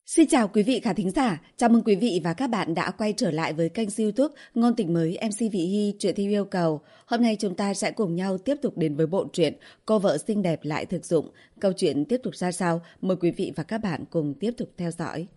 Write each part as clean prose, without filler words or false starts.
Xin chào quý vị khán thính giả, chào mừng quý vị và các bạn đã quay trở lại với kênh YouTube Ngôn Tình Mới MC Vị Hy truyện theo yêu cầu. Hôm nay chúng ta sẽ cùng nhau tiếp tục đến với bộ truyện Cô vợ xinh đẹp lại thực dụng. Câu chuyện tiếp tục ra sao? Mời quý vị và các bạn cùng tiếp tục theo dõi.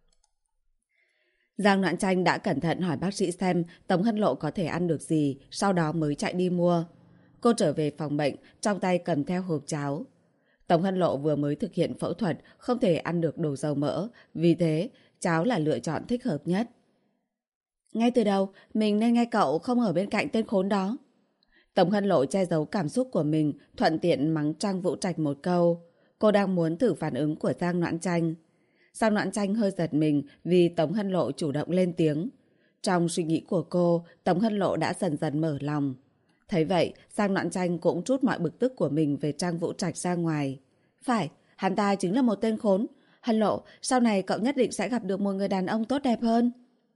Giang Noãn Tranh đã cẩn thận hỏi bác sĩ xem Tống Hân Lộ có thể ăn được gì, sau đó mới chạy đi mua. Cô trở về phòng bệnh, trong tay cầm theo hộp cháo. Tống Hân Lộ vừa mới thực hiện phẫu thuật, không thể ăn được đồ dầu mỡ, vì thế cháo là lựa chọn thích hợp nhất. Ngay từ đầu, mình nên nghe cậu không ở bên cạnh tên khốn đó. Tống Hân Lộ che giấu cảm xúc của mình, thuận tiện mắng Trang Vũ Trạch một câu. Cô đang muốn thử phản ứng của Giang Noãn Tranh. Giang Noãn Tranh hơi giật mình vì Tống Hân Lộ chủ động lên tiếng. Trong suy nghĩ của cô, Tống Hân Lộ đã dần dần mở lòng. Thấy vậy, Giang Noãn Tranh cũng trút mọi bực tức của mình về Trang Vũ Trạch ra ngoài. Phải, hắn ta chính là một tên khốn. Hân Lộ, sau này cậu nhất định sẽ gặp được một người đàn ông tốt đẹp hơn.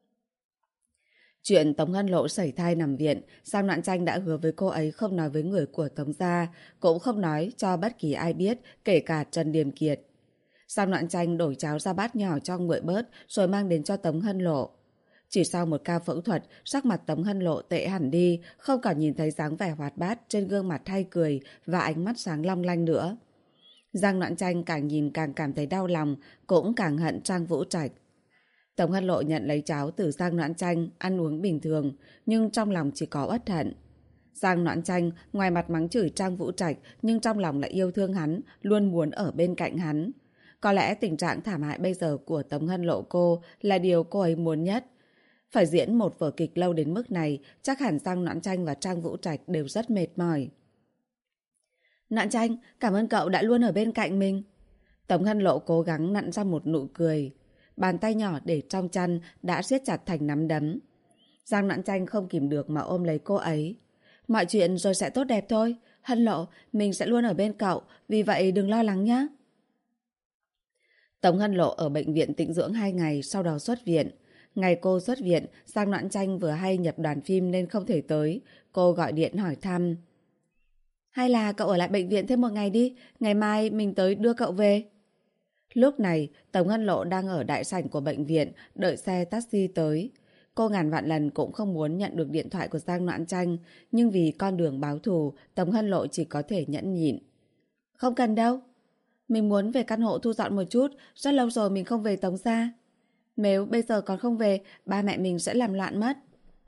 Chuyện Tống Hân Lộ sẩy thai nằm viện, Giang Noãn Tranh đã hứa với cô ấy không nói với người của Tống gia, cũng không nói cho bất kỳ ai biết, kể cả Trần Điềm Kiệt. Giang Noãn Tranh đổi cháo ra bát nhỏ cho nguội bớt, rồi mang đến cho Tống Hân Lộ. Chỉ sau một ca phẫu thuật, sắc mặt Tống Hân Lộ tệ hẳn đi, không còn nhìn thấy dáng vẻ hoạt bát trên gương mặt hay cười và ánh mắt sáng long lanh nữa. Giang Noãn Tranh càng nhìn càng cảm thấy đau lòng, cũng càng hận Trang Vũ Trạch. Tống Hân Lộ nhận lấy cháo từ Giang Noãn Tranh, ăn uống bình thường, nhưng trong lòng chỉ có uất hận. Giang Noãn Tranh ngoài mặt mắng chửi Trang Vũ Trạch, nhưng trong lòng lại yêu thương hắn, luôn muốn ở bên cạnh hắn. Có lẽ tình trạng thảm hại bây giờ của Tống Hân Lộ cô là điều cô ấy muốn nhất. Phải diễn một vở kịch lâu đến mức này, chắc hẳn Giang Noãn Tranh và Trang Vũ Trạch đều rất mệt mỏi. Noãn Tranh, cảm ơn cậu đã luôn ở bên cạnh mình. Tống Hân Lộ cố gắng nặn ra một nụ cười. Bàn tay nhỏ để trong chăn đã siết chặt thành nắm đấm. Giang Noãn Tranh không kìm được mà ôm lấy cô ấy. Mọi chuyện rồi sẽ tốt đẹp thôi. Hân Lộ, mình sẽ luôn ở bên cậu, vì vậy đừng lo lắng nhé. Tống Hân Lộ ở bệnh viện tĩnh dưỡng 2 ngày, sau đó xuất viện. Ngày cô xuất viện, Giang Noãn Tranh vừa hay nhập đoàn phim nên không thể tới. Cô gọi điện hỏi thăm. Hay là cậu ở lại bệnh viện thêm một ngày đi, ngày mai mình tới đưa cậu về. Lúc này, Tống Hân Lộ đang ở đại sảnh của bệnh viện, đợi xe taxi tới. Cô ngàn vạn lần cũng không muốn nhận được điện thoại của Giang Noãn Tranh, nhưng vì con đường báo thù, Tống Hân Lộ chỉ có thể nhẫn nhịn. Không cần đâu. Mình muốn về căn hộ thu dọn một chút, rất lâu rồi mình không về Tống gia. Nếu bây giờ còn không về, ba mẹ mình sẽ làm loạn mất.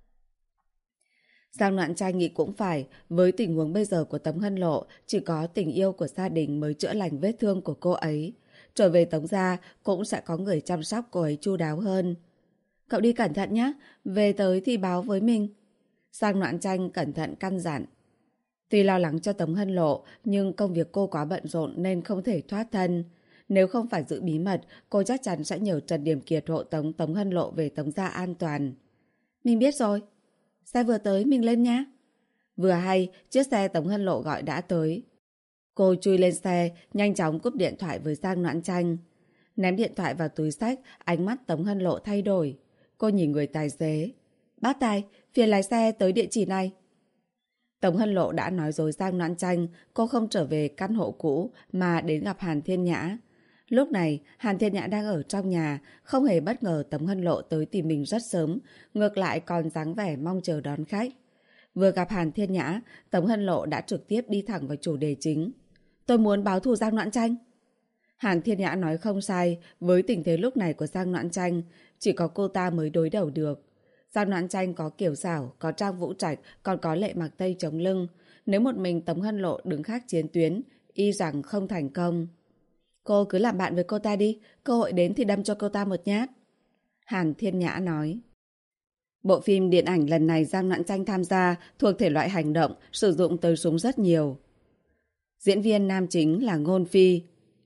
Giang Noãn Tranh nghĩ cũng phải, với tình huống bây giờ của Tống Hân Lộ, chỉ có tình yêu của gia đình mới chữa lành vết thương của cô ấy. Trở về Tống gia cũng sẽ có người chăm sóc cô ấy chu đáo hơn. Cậu đi cẩn thận nhé, về tới thì báo với mình. Giang Noãn Tranh cẩn thận căn dặn. Tuy lo lắng cho Tống Hân Lộ, nhưng công việc cô quá bận rộn nên không thể thoát thân. Nếu không phải giữ bí mật, cô chắc chắn sẽ nhờ Trần Điềm Kiệt hộ tống Tống Hân Lộ về Tống gia an toàn. Mình biết rồi. Xe vừa tới, mình lên nhé. Vừa hay, chiếc xe Tống Hân Lộ gọi đã tới. Cô chui lên xe, nhanh chóng cúp điện thoại với Giang Noãn Tranh. Ném điện thoại vào túi xách, ánh mắt Tống Hân Lộ thay đổi. Cô nhìn người tài xế. Bác tài, phiền lái xe tới địa chỉ này. Tống Hân Lộ đã nói dối Giang Noãn Tranh, cô không trở về căn hộ cũ mà đến gặp Hàn Thiên Nhã. Lúc này, Hàn Thiên Nhã đang ở trong nhà, không hề bất ngờ Tống Hân Lộ tới tìm mình rất sớm, ngược lại còn dáng vẻ mong chờ đón khách. Vừa gặp Hàn Thiên Nhã, Tống Hân Lộ đã trực tiếp đi thẳng vào chủ đề chính. Tôi muốn báo thù Giang Noãn Tranh. Hàn Thiên Nhã nói không sai, với tình thế lúc này của Giang Noãn Tranh, chỉ có cô ta mới đối đầu được. Giang Noãn Tranh có Kiều Xảo, có Trang Vũ Trạch, còn có Lệ Mặc Tây chống lưng. Nếu một mình Tống Hân Lộ đứng khác chiến tuyến, y rằng không thành công. Cô cứ làm bạn với cô ta đi, cơ hội đến thì đâm cho cô ta một nhát. Hàn Thiên Nhã nói. Bộ phim điện ảnh lần này Giang Noãn Tranh tham gia thuộc thể loại hành động, sử dụng tới súng rất nhiều. Diễn viên nam chính là Ngôn Phi.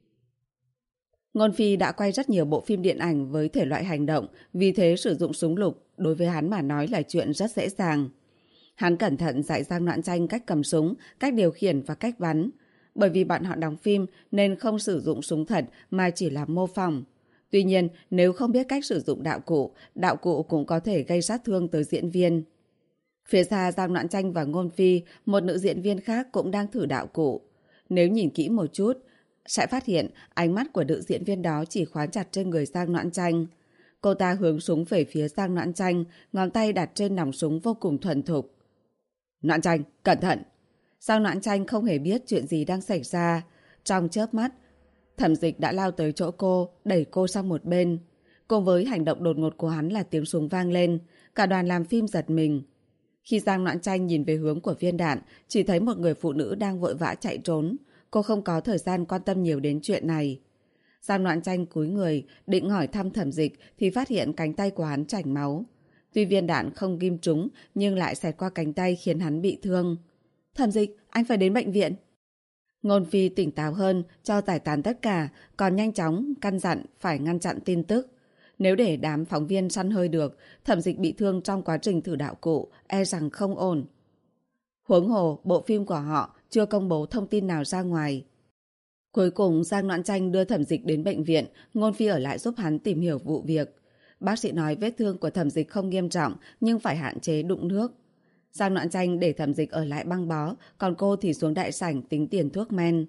Ngôn Phi đã quay rất nhiều bộ phim điện ảnh với thể loại hành động, vì thế sử dụng súng lục đối với hắn mà nói là chuyện rất dễ dàng. Hắn cẩn thận dạy Giang Noãn Tranh cách cầm súng, cách điều khiển và cách bắn. Bởi vì bọn họ đóng phim nên không sử dụng súng thật mà chỉ là mô phỏng. Tuy nhiên, nếu không biết cách sử dụng đạo cụ cũng có thể gây sát thương tới diễn viên. Phía xa Giang Noãn Tranh và Ngôn Phi, một nữ diễn viên khác cũng đang thử đạo cụ. Nếu nhìn kỹ một chút, sẽ phát hiện ánh mắt của nữ diễn viên đó chỉ khóa chặt trên người Giang Noãn Tranh. Cô ta hướng súng về phía Giang Noãn Tranh, ngón tay đặt trên nòng súng vô cùng thuần thục. Noãn Tranh, cẩn thận! Giang Noãn Tranh không hề biết chuyện gì đang xảy ra. Trong chớp mắt, Thẩm Dịch đã lao tới chỗ cô, đẩy cô sang một bên. Cùng với hành động đột ngột của hắn là tiếng súng vang lên, cả đoàn làm phim giật mình. Khi Giang Noãn Tranh nhìn về hướng của viên đạn, chỉ thấy một người phụ nữ đang vội vã chạy trốn. Cô không có thời gian quan tâm nhiều đến chuyện này. Giang Noãn Tranh cúi người, định hỏi thăm Thẩm Dịch thì phát hiện cánh tay của hắn chảy máu. Tuy viên đạn không ghim trúng, nhưng lại xẹt qua cánh tay khiến hắn bị thương. Thẩm Dịch, anh phải đến bệnh viện. Ngôn Phi tỉnh táo hơn, cho giải tán tất cả, còn nhanh chóng căn dặn phải ngăn chặn tin tức. Nếu để đám phóng viên săn hơi được, Thẩm Dịch bị thương trong quá trình thử đạo cụ, e rằng không ổn. Huống hồ, bộ phim của họ chưa công bố thông tin nào ra ngoài. Cuối cùng, Giang Noãn Tranh đưa Thẩm Dịch đến bệnh viện, Ngôn Phi ở lại giúp hắn tìm hiểu vụ việc. Bác sĩ nói vết thương của Thẩm Dịch không nghiêm trọng, nhưng phải hạn chế đụng nước. Giang Noãn Tranh để Thẩm Dịch ở lại băng bó, còn cô thì xuống đại sảnh tính tiền thuốc men.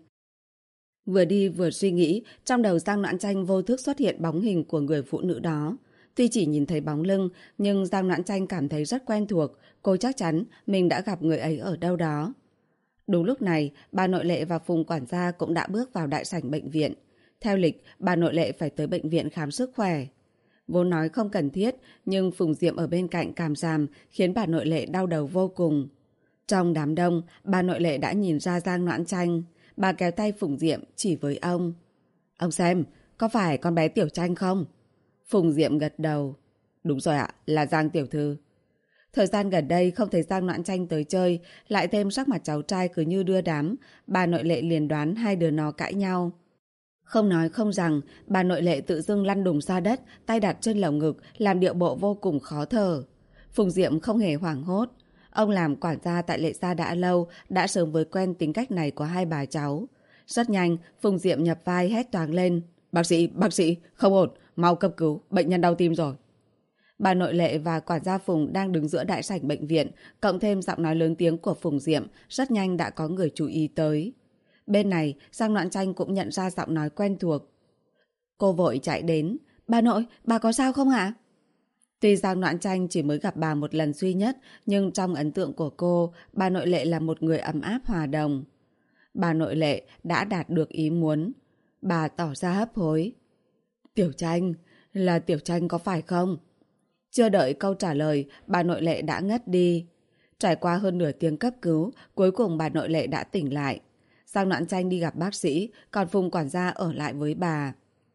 Vừa đi vừa suy nghĩ, trong đầu Giang Noãn Tranh vô thức xuất hiện bóng hình của người phụ nữ đó. Tuy chỉ nhìn thấy bóng lưng, nhưng Giang Noãn Tranh cảm thấy rất quen thuộc, cô chắc chắn mình đã gặp người ấy ở đâu đó. Đúng lúc này, bà nội Lệ và Phùng quản gia cũng đã bước vào đại sảnh bệnh viện. Theo lịch, bà nội Lệ phải tới bệnh viện khám sức khỏe. Vốn nói không cần thiết, nhưng Phùng Diệm ở bên cạnh càm ràm khiến bà nội Lệ đau đầu vô cùng. Trong đám đông, bà nội Lệ đã nhìn ra Giang Noãn Tranh. Bà kéo tay Phùng Diệm chỉ với ông. Ông xem, có phải con bé Tiểu Tranh không? Phùng Diệm gật đầu. Đúng rồi ạ, là Giang tiểu thư. Thời gian gần đây không thấy Giang Noãn Tranh tới chơi, lại thêm sắc mặt cháu trai cứ như đưa đám, bà nội Lệ liền đoán hai đứa nó cãi nhau. Không nói không rằng, bà nội Lệ tự dưng lăn đùng ra đất, tay đặt trên lồng ngực, làm điệu bộ vô cùng khó thở. Phùng Diệm không hề hoảng hốt. Ông làm quản gia tại Lệ gia đã lâu, đã sớm với quen tính cách này của hai bà cháu. Rất nhanh, Phùng Diệm nhập vai hét toáng lên. Bác sĩ, không ổn, mau cấp cứu, bệnh nhân đau tim rồi. Bà nội Lệ và quản gia Phùng đang đứng giữa đại sảnh bệnh viện, cộng thêm giọng nói lớn tiếng của Phùng Diệm, rất nhanh đã có người chú ý tới. Bên này, Giang Noãn Tranh cũng nhận ra giọng nói quen thuộc. Cô vội chạy đến. Bà nội, bà có sao không ạ? Tuy Giang Noãn Tranh chỉ mới gặp bà một lần duy nhất, nhưng trong ấn tượng của cô, bà nội Lệ là một người ấm áp hòa đồng. Bà nội Lệ đã đạt được ý muốn. Bà tỏ ra hấp hối. Tiểu Tranh, là Tiểu Tranh có phải không? Chưa đợi câu trả lời, bà nội Lệ đã ngất đi. Trải qua hơn nửa tiếng cấp cứu, cuối cùng bà nội Lệ đã tỉnh lại. Giang Noãn Tranh đi gặp bác sĩ, còn Phùng quản gia ở lại với bà.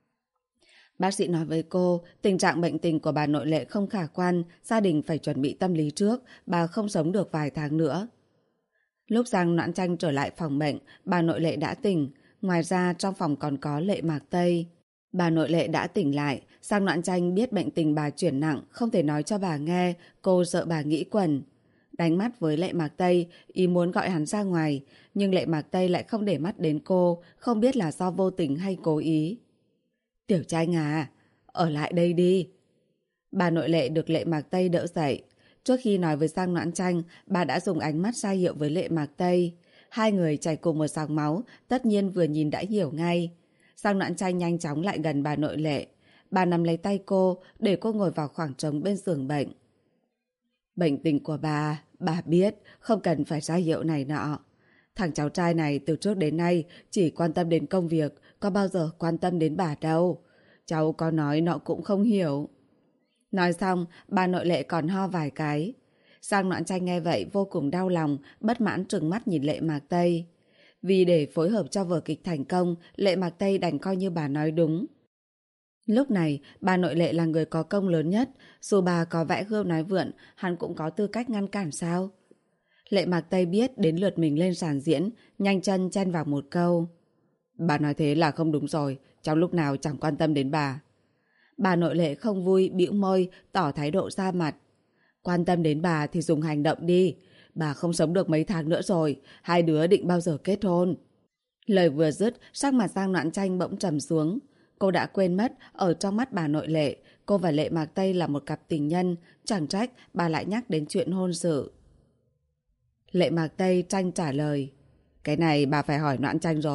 Bác sĩ nói với cô, tình trạng bệnh tình của bà nội Lệ không khả quan, gia đình phải chuẩn bị tâm lý trước, bà không sống được vài tháng nữa. Lúc Giang Noãn Tranh trở lại phòng bệnh, bà nội Lệ đã tỉnh, ngoài ra trong phòng còn có Lệ Mạc Tây. Bà nội Lệ đã tỉnh lại, Giang Noãn Tranh biết bệnh tình bà chuyển nặng, không thể nói cho bà nghe, cô sợ bà nghĩ quẩn. Đánh mắt với Lệ Mạc Tây, ý muốn gọi hắn ra ngoài, nhưng Lệ Mạc Tây lại không để mắt đến cô, không biết là do vô tình hay cố ý. Tiểu Tranh à, ở lại đây đi. Bà nội Lệ được Lệ Mạc Tây đỡ dậy. Trước khi nói với Giang Noãn Tranh, bà đã dùng ánh mắt ra hiệu với Lệ Mạc Tây. Hai người chảy cùng một dòng máu, tất nhiên vừa nhìn đã hiểu ngay. Giang Noãn Tranh nhanh chóng lại gần bà nội Lệ. Bà nắm lấy tay cô, để cô ngồi vào khoảng trống bên giường bệnh. Bệnh tình của bà biết, không cần phải ra hiệu này nọ. Thằng cháu trai này từ trước đến nay chỉ quan tâm đến công việc, có bao giờ quan tâm đến bà đâu. Cháu có nói nó cũng không hiểu. Nói xong, bà nội Lệ còn ho vài cái. Giang Noãn Tranh nghe vậy vô cùng đau lòng, bất mãn trừng mắt nhìn Lệ Mạc Tây. Vì để phối hợp cho vở kịch thành công, Lệ Mạc Tây đành coi như bà nói đúng. Lúc này, bà nội Lệ là người có công lớn nhất, dù bà có vẽ gươm nói vượn, hắn cũng có tư cách ngăn cản sao? Lệ Mạc Tây biết đến lượt mình lên sàn diễn, nhanh chân chen vào một câu. Bà nói thế là không đúng rồi, trong lúc nào chẳng quan tâm đến bà. Bà nội Lệ không vui, bĩu môi, tỏ thái độ ra mặt. Quan tâm đến bà thì dùng hành động đi. Bà không sống được mấy tháng nữa rồi, hai đứa định bao giờ kết hôn? Lời vừa dứt, sắc mặt Giang Noãn Tranh bỗng trầm xuống. Cô đã quên mất, ở trong mắt bà nội Lệ, cô và Lệ Mạc Tây là một cặp tình nhân, chẳng trách bà lại nhắc đến chuyện hôn sự. Lệ Mạc Tây Tranh trả lời. Cái này bà phải hỏi Noãn Tranh rồi,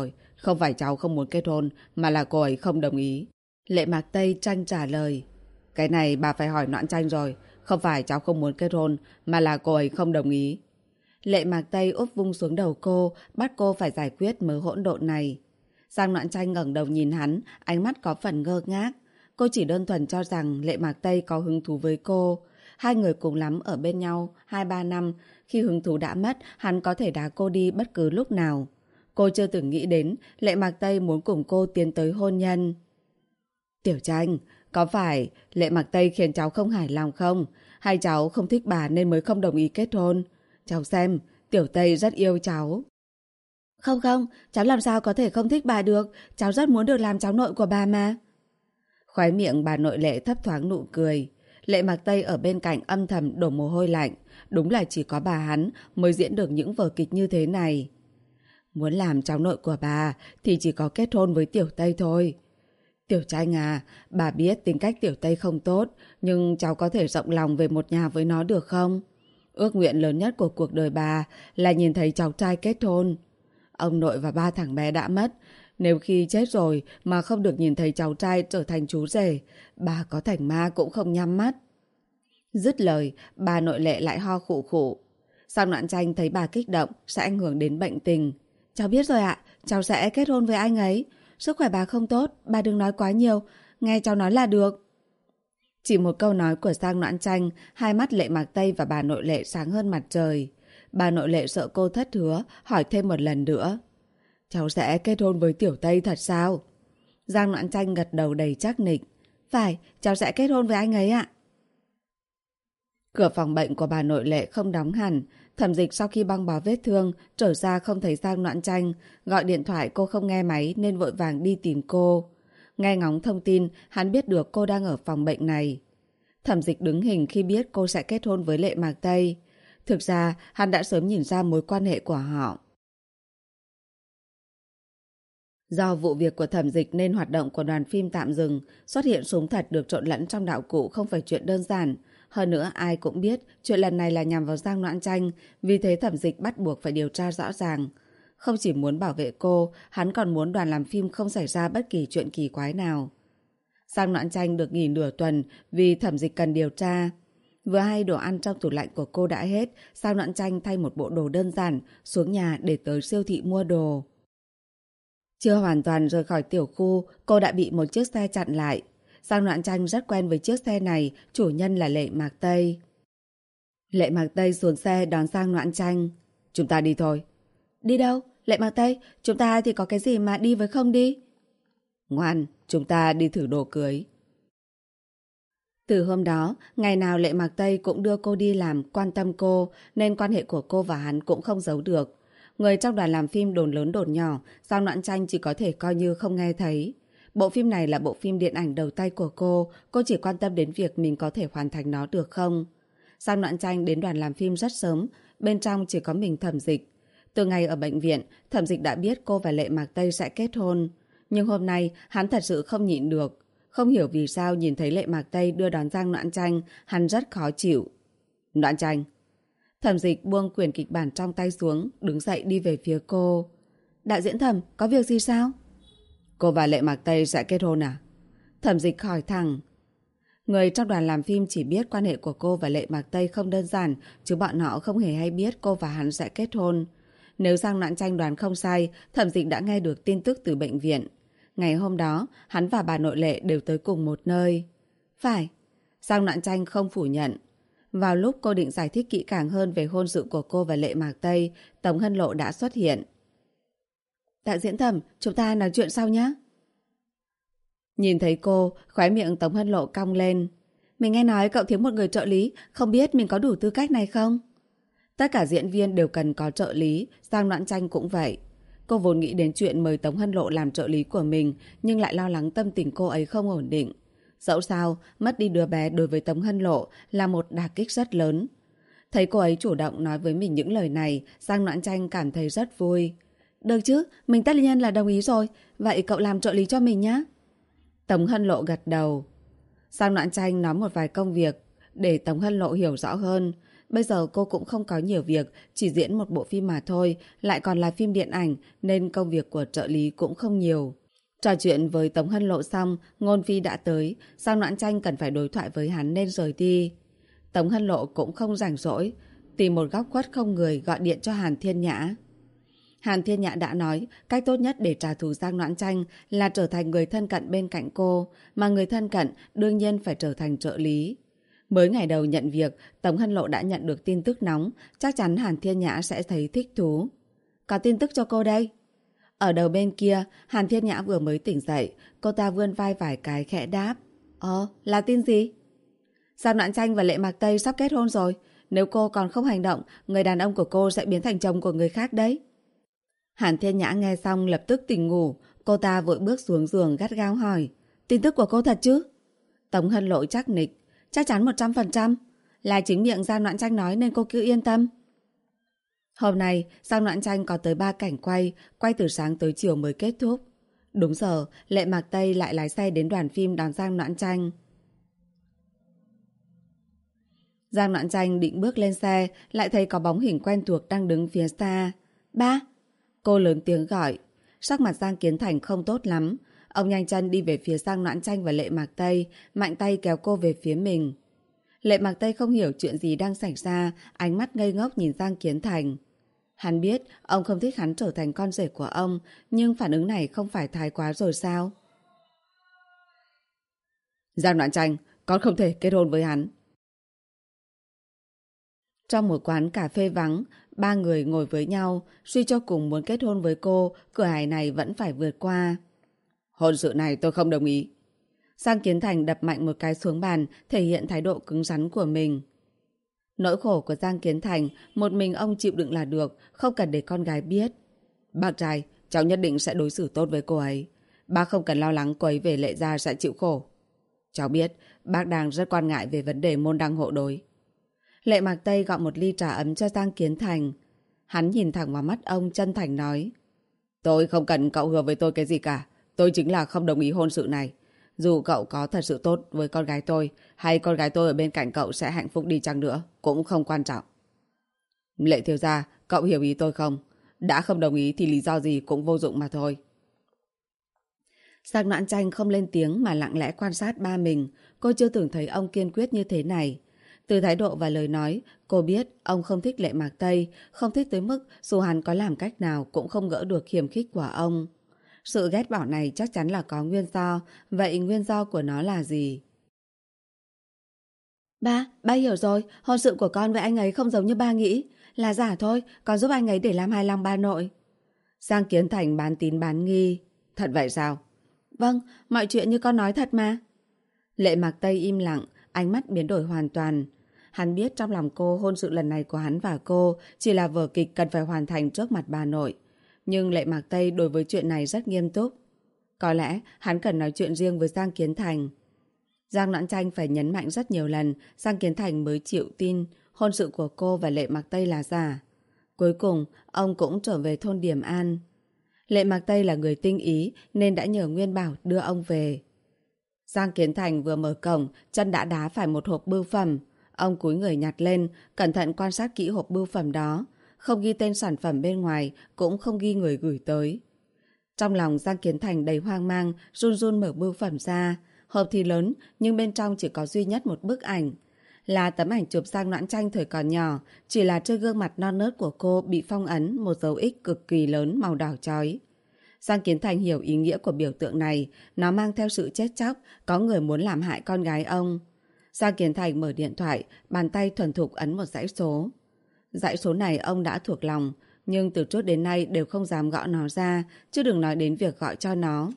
Không phải cháu không muốn kết hôn, mà là cô ấy không đồng ý. Lệ Mạc Tây Tranh trả lời. Cái này bà phải hỏi Noãn Tranh rồi. Không phải cháu không muốn kết hôn, mà là cô ấy không đồng ý. Lệ Mạc Tây úp vung xuống đầu cô, bắt cô phải giải quyết mớ hỗn độn này. Giang Noãn Tranh ngẩng đầu nhìn hắn, ánh mắt có phần ngơ ngác. Cô chỉ đơn thuần cho rằng Lệ Mạc Tây có hứng thú với cô. Hai người cùng lắm ở bên nhau 2-3 năm. Khi hứng thú đã mất, hắn có thể đá cô đi bất cứ lúc nào. Cô chưa từng nghĩ đến Lệ Mạc Tây muốn cùng cô tiến tới hôn nhân. Tiểu Tranh, có phải Lệ Mạc Tây khiến cháu không hài lòng không? Hay cháu không thích bà nên mới không đồng ý kết hôn? Cháu xem, Tiểu Tây rất yêu cháu. Không không, cháu làm sao có thể không thích bà được. Cháu rất muốn được làm cháu nội của bà mà. Khóe miệng bà nội Lệ thấp thoáng nụ cười. Lệ Mạc Tây ở bên cạnh âm thầm đổ mồ hôi lạnh. Đúng là chỉ có bà hắn mới diễn được những vở kịch như thế này. Muốn làm cháu nội của bà thì chỉ có kết hôn với Tiểu Tây thôi. Tiểu Tranh à, bà biết tính cách Tiểu Tây không tốt, nhưng cháu có thể rộng lòng về một nhà với nó được không? Ước nguyện lớn nhất của cuộc đời bà là nhìn thấy cháu trai kết hôn. Ông nội và 3 thằng bé đã mất. Nếu khi chết rồi mà không được nhìn thấy cháu trai trở thành chú rể, bà có thành ma cũng không nhắm mắt. Dứt lời, bà nội Lệ lại ho khụ khụ. Giang Noãn Tranh thấy bà kích động sẽ ảnh hưởng đến bệnh tình. Cháu biết rồi ạ, cháu sẽ kết hôn với anh ấy. Sức khỏe bà không tốt, bà đừng nói quá nhiều, nghe cháu nói là được. Chỉ một câu nói của Giang Noãn Tranh, hai mắt Lệ Mạc Tây và bà nội Lệ sáng hơn mặt trời. Bà nội Lệ sợ cô thất hứa, hỏi thêm một lần nữa. Cháu sẽ kết hôn với Tiểu Tây thật sao? Giang Noãn Tranh gật đầu đầy chắc nịch. Phải, cháu sẽ kết hôn với anh ấy ạ. Cửa phòng bệnh của bà nội Lệ không đóng hẳn. Thẩm Dịch sau khi băng bó vết thương, trở ra không thấy Giang Noãn Tranh. Gọi điện thoại cô không nghe máy nên vội vàng đi tìm cô. Nghe ngóng thông tin, hắn biết được cô đang ở phòng bệnh này. Thẩm Dịch đứng hình khi biết cô sẽ kết hôn với Lệ Mạc Tây. Thực ra, hắn đã sớm nhìn ra mối quan hệ của họ. Do vụ việc của Thẩm Dịch nên hoạt động của đoàn phim tạm dừng. Xuất hiện súng thật được trộn lẫn trong đạo cụ không phải chuyện đơn giản. Hơn nữa ai cũng biết chuyện lần này là nhằm vào Giang Noãn Tranh, vì thế Thẩm Dịch bắt buộc phải điều tra rõ ràng. Không chỉ muốn bảo vệ cô, hắn còn muốn đoàn làm phim không xảy ra bất kỳ chuyện kỳ quái nào. Giang Noãn Tranh được nghỉ nửa tuần vì Thẩm Dịch cần điều tra. Vừa hay đồ ăn trong tủ lạnh của cô đã hết, Giang Noãn Tranh thay một bộ đồ đơn giản, xuống nhà để tới siêu thị mua đồ. Chưa hoàn toàn rời khỏi tiểu khu, cô đã bị một chiếc xe chặn lại. Giang Noãn Tranh rất quen với chiếc xe này, chủ nhân là Lệ Mạc Tây. Lệ Mạc Tây xuống xe đón Giang Noãn Tranh. Chúng ta đi thôi. Đi đâu? Lệ Mạc Tây, chúng ta thì có cái gì mà đi với không đi? Ngoan, chúng ta đi thử đồ cưới. Từ hôm đó, ngày nào Lệ Mạc Tây cũng đưa cô đi làm, quan tâm cô, nên quan hệ của cô và hắn cũng không giấu được. Người trong đoàn làm phim đồn lớn đồn nhỏ, Giang Noãn Tranh chỉ có thể coi như không nghe thấy. Bộ phim này là bộ phim điện ảnh đầu tay của cô chỉ quan tâm đến việc mình có thể hoàn thành nó được không. Giang Noãn Tranh đến đoàn làm phim rất sớm, bên trong chỉ có mình Thẩm Dịch. Từ ngày ở bệnh viện, Thẩm Dịch đã biết cô và Lệ Mạc Tây sẽ kết hôn. Nhưng hôm nay, hắn thật sự không nhịn được. Không hiểu vì sao nhìn thấy Lệ Mạc Tây đưa đón Giang Noãn Tranh, hắn rất khó chịu. Noãn Tranh. Thẩm Dịch buông quyển kịch bản trong tay xuống, đứng dậy đi về phía cô. Đạo diễn Thẩm, có việc gì sao? Cô và Lệ Mạc Tây sẽ kết hôn à? Thẩm Dịch hỏi thẳng. Người trong đoàn làm phim chỉ biết quan hệ của cô và Lệ Mạc Tây không đơn giản, chứ bọn họ không hề hay biết cô và hắn sẽ kết hôn. Nếu Giang Noãn Tranh đoán không sai, Thẩm Dịch đã nghe được tin tức từ bệnh viện. Ngày hôm đó, hắn và bà nội Lệ đều tới cùng một nơi. Phải. Giang Noãn Tranh không phủ nhận. Vào lúc cô định giải thích kỹ càng hơn về hôn sự của cô và Lệ Mạc Tây, Tống Hân Lộ đã xuất hiện. Đạo diễn Thẩm, chúng ta nói chuyện sau nhé. Nhìn thấy cô, khóe miệng Tống Hân Lộ cong lên. Mình nghe nói cậu thiếu một người trợ lý, không biết mình có đủ tư cách này không? Tất cả diễn viên đều cần có trợ lý, Giang Noãn Tranh cũng vậy. Cô vốn nghĩ đến chuyện mời Tống Hân Lộ làm trợ lý của mình, nhưng lại lo lắng tâm tình cô ấy không ổn định. Dẫu sao, mất đi đứa bé đối với Tống Hân Lộ là một đả kích rất lớn. Thấy cô ấy chủ động nói với mình những lời này, Giang Noãn Tranh cảm thấy rất vui. Được chứ, mình tất nhiên là đồng ý rồi. Vậy cậu làm trợ lý cho mình nhé. Tống Hân Lộ gật đầu. Giang Noãn Tranh nói một vài công việc để Tống Hân Lộ hiểu rõ hơn. Bây giờ cô cũng không có nhiều việc, chỉ diễn một bộ phim mà thôi, lại còn là phim điện ảnh nên công việc của trợ lý cũng không nhiều. Trò chuyện với Tống Hân Lộ xong, Ngôn Phi đã tới, Giang Noãn Tranh cần phải đối thoại với hắn nên rời đi. Tống Hân Lộ cũng không rảnh rỗi, tìm một góc khuất không người gọi điện cho Hàn Thiên Nhã. Hàn Thiên Nhã đã nói cách tốt nhất để trả thù Giang Noãn Tranh là trở thành người thân cận bên cạnh cô, mà người thân cận đương nhiên phải trở thành trợ lý. Mới ngày đầu nhận việc, Tống Hân Lộ đã nhận được tin tức nóng, chắc chắn Hàn Thiên Nhã sẽ thấy thích thú. Có tin tức cho cô đây. Ở đầu bên kia, Hàn Thiên Nhã vừa mới tỉnh dậy, cô ta vươn vai vài cái khẽ đáp. Là tin gì? Giang Noãn Tranh và Lệ Mạc Tây sắp kết hôn rồi. Nếu cô còn không hành động, người đàn ông của cô sẽ biến thành chồng của người khác đấy. Hàn Thiên Nhã nghe xong lập tức tỉnh ngủ. Cô ta vội bước xuống giường gắt gao hỏi. Tin tức của cô thật chứ? Tống Hân Lộ chắc nịch. Chắc chắn 100%. Là chính miệng Giang Noãn Tranh nói nên cô cứ yên tâm. Hôm nay, Giang Noãn Tranh có tới 3 cảnh quay từ sáng tới chiều mới kết thúc. Đúng giờ, Lệ Mạc Tây lại lái xe đến đoàn phim đón Giang Noãn Tranh. Giang Noãn Tranh định bước lên xe, lại thấy có bóng hình quen thuộc đang đứng phía xa. Ba! Cô lớn tiếng gọi. Sắc mặt Giang Kiến Thành không tốt lắm. Ông nhanh chân đi về phía Giang Noãn Tranh và Lệ Mạc Tây, mạnh tay kéo cô về phía mình. Lệ Mạc Tây không hiểu chuyện gì đang xảy ra, ánh mắt ngây ngốc nhìn Giang Kiến Thành. Hắn biết ông không thích hắn trở thành con rể của ông, nhưng phản ứng này không phải thái quá rồi sao? Giang Noãn Tranh, con không thể kết hôn với hắn. Trong một quán cà phê vắng, 3 người ngồi với nhau, suy cho cùng muốn kết hôn với cô, cửa ải này vẫn phải vượt qua. Hôn sự này tôi không đồng ý. Giang Kiến Thành đập mạnh một cái xuống bàn, thể hiện thái độ cứng rắn của mình. Nỗi khổ của Giang Kiến Thành, một mình ông chịu đựng là được, không cần để con gái biết. Bác trai, cháu nhất định sẽ đối xử tốt với cô ấy. Bác không cần lo lắng cô ấy về Lệ gia sẽ chịu khổ. Cháu biết, bác đang rất quan ngại về vấn đề môn đăng hộ đối. Lệ Mạc Tây gọi một ly trà ấm cho Giang Kiến Thành. Hắn nhìn thẳng vào mắt ông, chân thành nói. Tôi không cần cậu hứa với tôi cái gì cả. Tôi chính là không đồng ý hôn sự này. Dù cậu có thật sự tốt với con gái tôi, hay con gái tôi ở bên cạnh cậu sẽ hạnh phúc đi chăng nữa, cũng không quan trọng. Lệ thiếu gia, cậu hiểu ý tôi không? Đã không đồng ý thì lý do gì cũng vô dụng mà thôi. Giang Noãn Tranh không lên tiếng mà lặng lẽ quan sát ba mình. Cô chưa từng thấy ông kiên quyết như thế này. Từ thái độ và lời nói, cô biết ông không thích Lệ Mạc Tây, không thích tới mức dù hắn có làm cách nào cũng không gỡ được khiếm khích của ông. Sự ghét bỏ này chắc chắn là có nguyên do, vậy nguyên do của nó là gì? Ba hiểu rồi, hôn sự của con với anh ấy không giống như ba nghĩ. Là giả thôi, con giúp anh ấy để làm hài lòng ba nội. Giang Kiến Thành bán tín bán nghi. Thật vậy sao? Vâng, mọi chuyện như con nói thật mà. Lệ Mạc Tây im lặng, ánh mắt biến đổi hoàn toàn. Hắn biết trong lòng cô hôn sự lần này của hắn và cô chỉ là vở kịch cần phải hoàn thành trước mặt bà nội. Nhưng Lệ Mạc Tây đối với chuyện này rất nghiêm túc. Có lẽ hắn cần nói chuyện riêng với Giang Kiến Thành. Giang Noãn Tranh phải nhấn mạnh rất nhiều lần, Giang Kiến Thành mới chịu tin hôn sự của cô và Lệ Mạc Tây là giả. Cuối cùng, ông cũng trở về thôn Điềm An. Lệ Mạc Tây là người tinh ý nên đã nhờ Nguyên Bảo đưa ông về. Giang Kiến Thành vừa mở cổng, chân đã đá phải một hộp bưu phẩm. Ông cúi người nhặt lên, cẩn thận quan sát kỹ hộp bưu phẩm đó. Không ghi tên sản phẩm bên ngoài, cũng không ghi người gửi tới. Trong lòng Giang Kiến Thành đầy hoang mang, run run mở bưu phẩm ra. Hộp thì lớn, nhưng bên trong chỉ có duy nhất một bức ảnh. Là tấm ảnh chụp Giang Noãn Tranh thời còn nhỏ, chỉ là trên gương mặt non nớt của cô bị phong ấn một dấu X cực kỳ lớn màu đỏ chói. Giang Kiến Thành hiểu ý nghĩa của biểu tượng này, nó mang theo sự chết chóc, có người muốn làm hại con gái ông. Giang Kiến Thành mở điện thoại, bàn tay thuần thục ấn một dãy số. Dãy số này ông đã thuộc lòng, nhưng từ trước đến nay đều không dám gõ nó ra, chứ đừng nói đến việc gọi cho nó.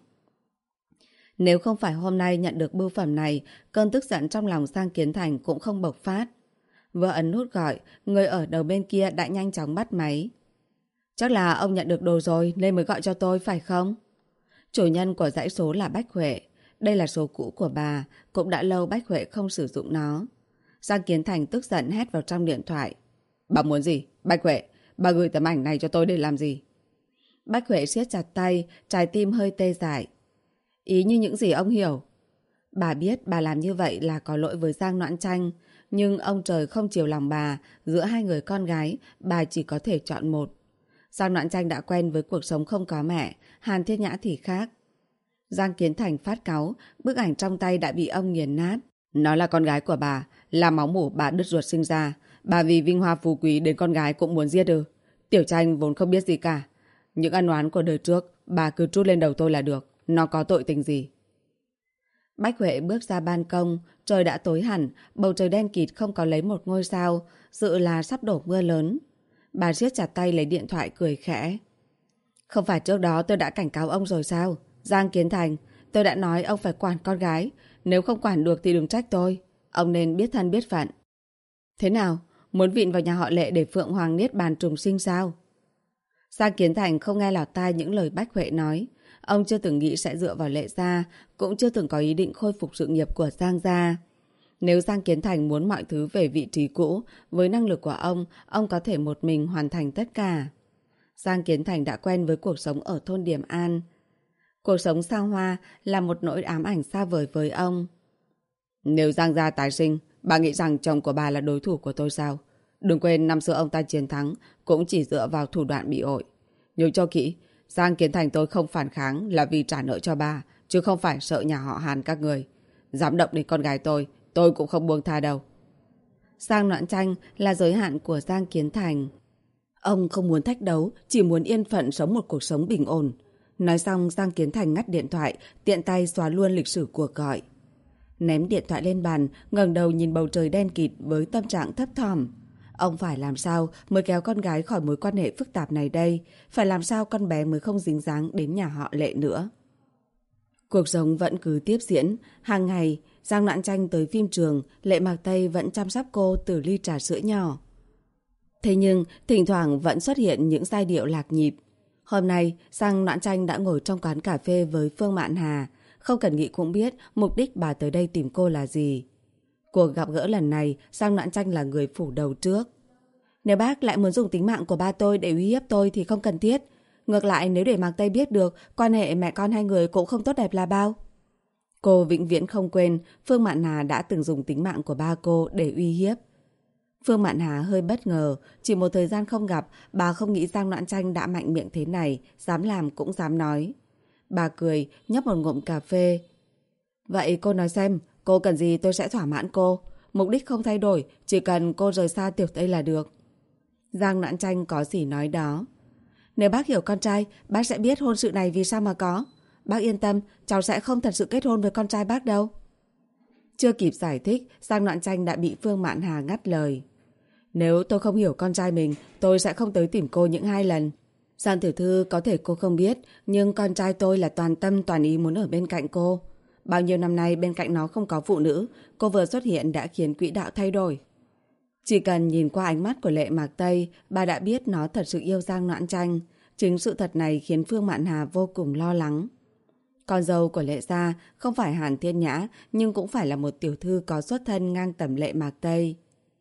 Nếu không phải hôm nay nhận được bưu phẩm này, cơn tức giận trong lòng Giang Kiến Thành cũng không bộc phát. Vừa ấn nút gọi, người ở đầu bên kia đã nhanh chóng bắt máy. Chắc là ông nhận được đồ rồi nên mới gọi cho tôi phải không? Chủ nhân của dãy số là Bách Huệ. Đây là số cũ của bà, cũng đã lâu Bách Huệ không sử dụng nó. Giang Kiến Thành tức giận hét vào trong điện thoại. Bà muốn gì? Bách Huệ, bà gửi tấm ảnh này cho tôi để làm gì? Bách Huệ siết chặt tay, trái tim hơi tê dại. Ý như những gì ông hiểu. Bà biết bà làm như vậy là có lỗi với Giang Noãn Tranh. Nhưng ông trời không chiều lòng bà, giữa hai người con gái, bà chỉ có thể chọn một. Giang Noãn Tranh đã quen với cuộc sống không có mẹ, Hàn Thiên Nhã thì khác. Giang Kiến Thành phát cáu, bức ảnh trong tay đã bị ông nghiền nát. Nó là con gái của bà, là máu mủ bà đứt ruột sinh ra. Bà vì vinh hoa phú quý đến con gái cũng muốn giết ư? Tiểu Tranh vốn không biết gì cả. Những ân oán của đời trước, bà cứ trút lên đầu tôi là được. Nó có tội tình gì? Bách Huệ bước ra ban công, trời đã tối hẳn, bầu trời đen kịt không có lấy một ngôi sao, dự là sắp đổ mưa lớn. Bà siết chặt tay lấy điện thoại cười khẽ. Không phải trước đó tôi đã cảnh cáo ông rồi sao? Giang Kiến Thành, tôi đã nói ông phải quản con gái. Nếu không quản được thì đừng trách tôi. Ông nên biết thân biết phận. Thế nào? Muốn vịn vào nhà họ Lệ để Phượng Hoàng niết bàn trùng sinh sao? Giang Kiến Thành không nghe lọt tai những lời Bách Huệ nói. Ông chưa từng nghĩ sẽ dựa vào Lệ gia, cũng chưa từng có ý định khôi phục sự nghiệp của Giang gia. Nếu Giang Kiến Thành muốn mọi thứ về vị trí cũ, với năng lực của ông có thể một mình hoàn thành tất cả. Giang Kiến Thành đã quen với cuộc sống ở thôn Điềm An. Cuộc sống xa hoa là một nỗi ám ảnh xa vời với ông. Nếu Giang gia tái sinh, bà nghĩ rằng chồng của bà là đối thủ của tôi sao? Đừng quên năm xưa ông ta chiến thắng cũng chỉ dựa vào thủ đoạn bị ổi. Nhớ cho kỹ, Giang Kiến Thành tôi không phản kháng là vì trả nợ cho bà, chứ không phải sợ nhà họ Hàn các người. Dám động đến con gái tôi cũng không buông tha đâu. Giang Noãn Tranh là giới hạn của Giang Kiến Thành. Ông không muốn thách đấu, chỉ muốn yên phận sống một cuộc sống bình ổn. Nói xong, Giang Kiến Thành ngắt điện thoại, tiện tay xóa luôn lịch sử cuộc gọi. Ném điện thoại lên bàn, ngẩng đầu nhìn bầu trời đen kịt với tâm trạng thấp thỏm. Ông phải làm sao mới kéo con gái khỏi mối quan hệ phức tạp này đây? Phải làm sao con bé mới không dính dáng đến nhà họ Lệ nữa? Cuộc sống vẫn cứ tiếp diễn. Hàng ngày, Giang Noãn Tranh tới phim trường, Lệ Mạc Tây vẫn chăm sóc cô từ ly trà sữa nhỏ. Thế nhưng, thỉnh thoảng vẫn xuất hiện những giai điệu lạc nhịp. Hôm nay, Giang Noãn Tranh đã ngồi trong quán cà phê với Phương Mạn Hà. Không cần nghĩ cũng biết mục đích bà tới đây tìm cô là gì. Cuộc gặp gỡ lần này, Giang Noãn Tranh là người phủ đầu trước. Nếu bác lại muốn dùng tính mạng của ba tôi để uy hiếp tôi thì không cần thiết. Ngược lại, nếu để Mạc Tây biết được, quan hệ mẹ con hai người cũng không tốt đẹp là bao. Cô vĩnh viễn không quên Phương Mạn Hà đã từng dùng tính mạng của ba cô để uy hiếp. Phương Mạn Hà hơi bất ngờ, chỉ một thời gian không gặp, bà không nghĩ Giang Noãn Tranh đã mạnh miệng thế này, dám làm cũng dám nói. Bà cười, nhấp một ngụm cà phê. Vậy cô nói xem, cô cần gì tôi sẽ thỏa mãn cô. Mục đích không thay đổi, chỉ cần cô rời xa Tiểu Tây là được. Giang Noãn Tranh có gì nói đó. Nếu bác hiểu con trai, bác sẽ biết hôn sự này vì sao mà có. Bác yên tâm, cháu sẽ không thật sự kết hôn với con trai bác đâu. Chưa kịp giải thích, Giang Noãn Tranh đã bị Phương Mạn Hà ngắt lời. Nếu tôi không hiểu con trai mình, tôi sẽ không tới tìm cô những 2 lần. Giang tiểu thư có thể cô không biết, nhưng con trai tôi là toàn tâm toàn ý muốn ở bên cạnh cô. Bao nhiêu năm nay bên cạnh nó không có phụ nữ, cô vừa xuất hiện đã khiến quỹ đạo thay đổi. Chỉ cần nhìn qua ánh mắt của Lệ Mạc Tây, bà đã biết nó thật sự yêu Giang Noãn Tranh. Chính sự thật này khiến Phương Mạn Hà vô cùng lo lắng. Con dâu của Lệ gia không phải Hàn Thiên Nhã, nhưng cũng phải là một tiểu thư có xuất thân ngang tầm Lệ Mạc Tây.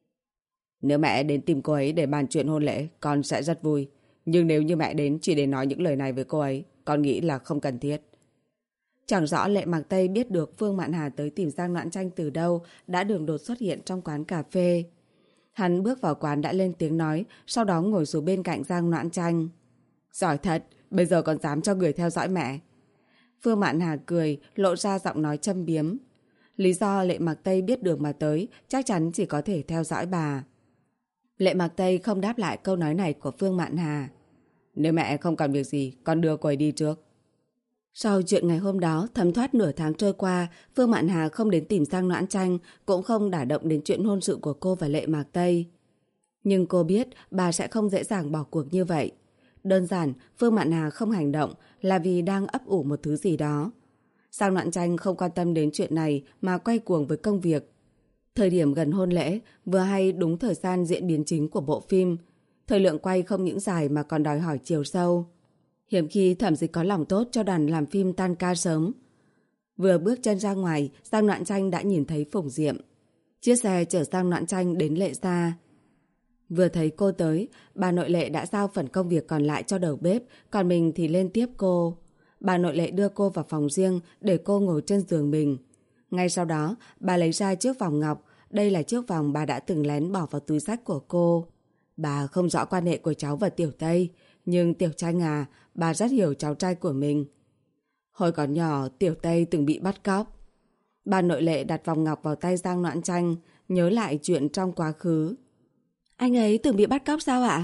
Nếu mẹ đến tìm cô ấy để bàn chuyện hôn lễ, con sẽ rất vui. Nhưng nếu như mẹ đến chỉ để nói những lời này với cô ấy, con nghĩ là không cần thiết. Chẳng rõ Lệ Mạc Tây biết được Phương Mạn Hà tới tìm Giang Noãn Tranh từ đâu, đã đường đột xuất hiện trong quán cà phê. Hắn bước vào quán đã lên tiếng nói, sau đó ngồi xuống bên cạnh Giang Noãn Tranh. Giỏi thật, bây giờ còn dám cho người theo dõi mẹ. Phương Mạn Hà cười, lộ ra giọng nói châm biếm. Lý do Lệ Mạc Tây biết đường mà tới, chắc chắn chỉ có thể theo dõi bà. Lệ Mạc Tây không đáp lại câu nói này của Phương Mạn Hà. Nếu mẹ không còn việc gì, con đưa cô ấy đi trước. Sau chuyện ngày hôm đó, thấm thoát nửa tháng trôi qua, Phương Mạn Hà không đến tìm Giang Noãn Tranh, cũng không đả động đến chuyện hôn sự của cô và Lệ Mạc Tây. Nhưng cô biết bà sẽ không dễ dàng bỏ cuộc như vậy. Đơn giản, Phương Mạn Hà không hành động là vì đang ấp ủ một thứ gì đó. Giang Noãn Tranh không quan tâm đến chuyện này mà quay cuồng với công việc. Thời điểm gần hôn lễ, vừa hay đúng thời gian diễn biến chính của bộ phim. Thời lượng quay không những dài mà còn đòi hỏi chiều sâu. Hiếm khi Thẩm Dịch có lòng tốt cho đoàn làm phim tan ca sớm. Vừa bước chân ra ngoài, Giang Noãn Tranh đã nhìn thấy Phùng Diệm. Chiếc xe chở Giang Noãn Tranh đến Lệ gia. Vừa thấy cô tới, bà nội Lệ đã giao phần công việc còn lại cho đầu bếp, còn mình thì lên tiếp cô. Bà nội Lệ đưa cô vào phòng riêng để cô ngồi trên giường mình. Ngay sau đó, bà lấy ra chiếc vòng ngọc, đây là chiếc vòng bà đã từng lén bỏ vào túi xách của cô. Bà không rõ quan hệ của cháu và Tiểu Tây, nhưng Tiểu Tranh à, bà rất hiểu cháu trai của mình. Hồi còn nhỏ, Tiểu Tây từng bị bắt cóc. Bà nội Lệ đặt vòng ngọc vào tay Giang Noãn Tranh, nhớ lại chuyện trong quá khứ. Anh ấy từng bị bắt cóc sao ạ?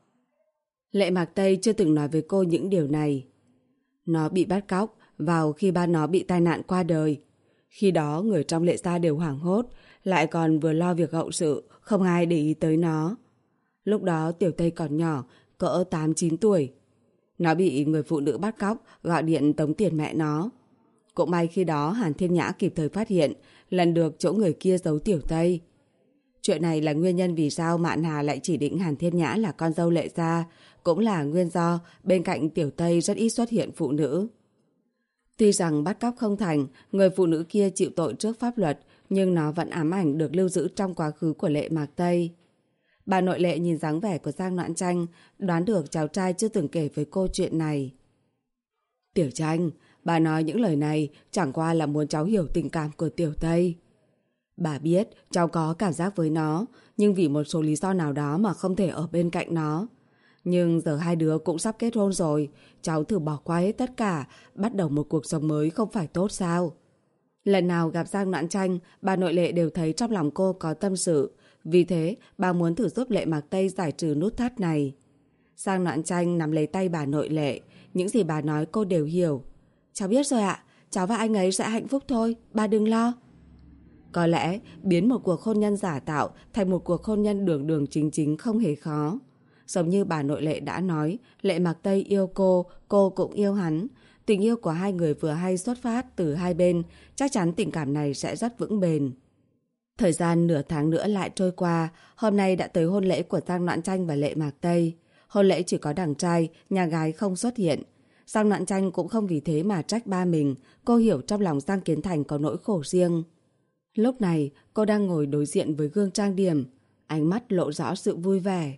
Lệ Mạc Tây chưa từng nói với cô những điều này. Nó bị bắt cóc vào khi ba nó bị tai nạn qua đời. Khi đó người trong Lệ gia đều hoảng hốt, lại còn vừa lo việc hậu sự, không ai để ý tới nó. Lúc đó Tiểu Tây còn nhỏ, cỡ 8-9 tuổi. Nó bị người phụ nữ bắt cóc, gọi điện tống tiền mẹ nó. Cũng may khi đó Hàn Thiên Nhã kịp thời phát hiện, lần được chỗ người kia giấu Tiểu Tây. Chuyện này là nguyên nhân vì sao Mạn Hà lại chỉ định Hàn Thiên Nhã là con dâu Lệ gia, cũng là nguyên do bên cạnh Tiểu Tây rất ít xuất hiện phụ nữ. Tuy rằng bắt cóc không thành, người phụ nữ kia chịu tội trước pháp luật, nhưng nó vẫn ám ảnh được lưu giữ trong quá khứ của Lệ Mạc Tây. Bà nội Lệ nhìn dáng vẻ của Giang Noãn Tranh, đoán được cháu trai chưa từng kể với cô chuyện này. Tiểu Tranh, bà nói những lời này chẳng qua là muốn cháu hiểu tình cảm của Tiểu Tây. Bà biết cháu có cảm giác với nó, nhưng vì một số lý do nào đó mà không thể ở bên cạnh nó. Nhưng giờ hai đứa cũng sắp kết hôn rồi, cháu thử bỏ qua hết tất cả, bắt đầu một cuộc sống mới không phải tốt sao? Lần nào gặp Giang Noãn Tranh, bà nội Lệ đều thấy trong lòng cô có tâm sự. Vì thế, bà muốn thử giúp Lệ Mạc Tây giải trừ nút thắt này. Giang Noãn Tranh nắm lấy tay bà nội Lệ, những gì bà nói cô đều hiểu. Cháu biết rồi ạ, cháu và anh ấy sẽ hạnh phúc thôi, bà đừng lo. Có lẽ, biến một cuộc hôn nhân giả tạo thành một cuộc hôn nhân đường đường chính chính không hề khó. Giống như bà nội Lệ đã nói, Lệ Mạc Tây yêu cô cũng yêu hắn. Tình yêu của hai người vừa hay xuất phát từ hai bên, chắc chắn tình cảm này sẽ rất vững bền. Thời gian nửa tháng nữa lại trôi qua, hôm nay đã tới hôn lễ của Giang Noãn Tranh và Lệ Mạc Tây. Hôn lễ chỉ có đàn trai, nhà gái không xuất hiện. Giang Noãn Tranh cũng không vì thế mà trách ba mình, cô hiểu trong lòng Giang Kiến Thành có nỗi khổ riêng. Lúc này, cô đang ngồi đối diện với gương trang điểm, ánh mắt lộ rõ sự vui vẻ.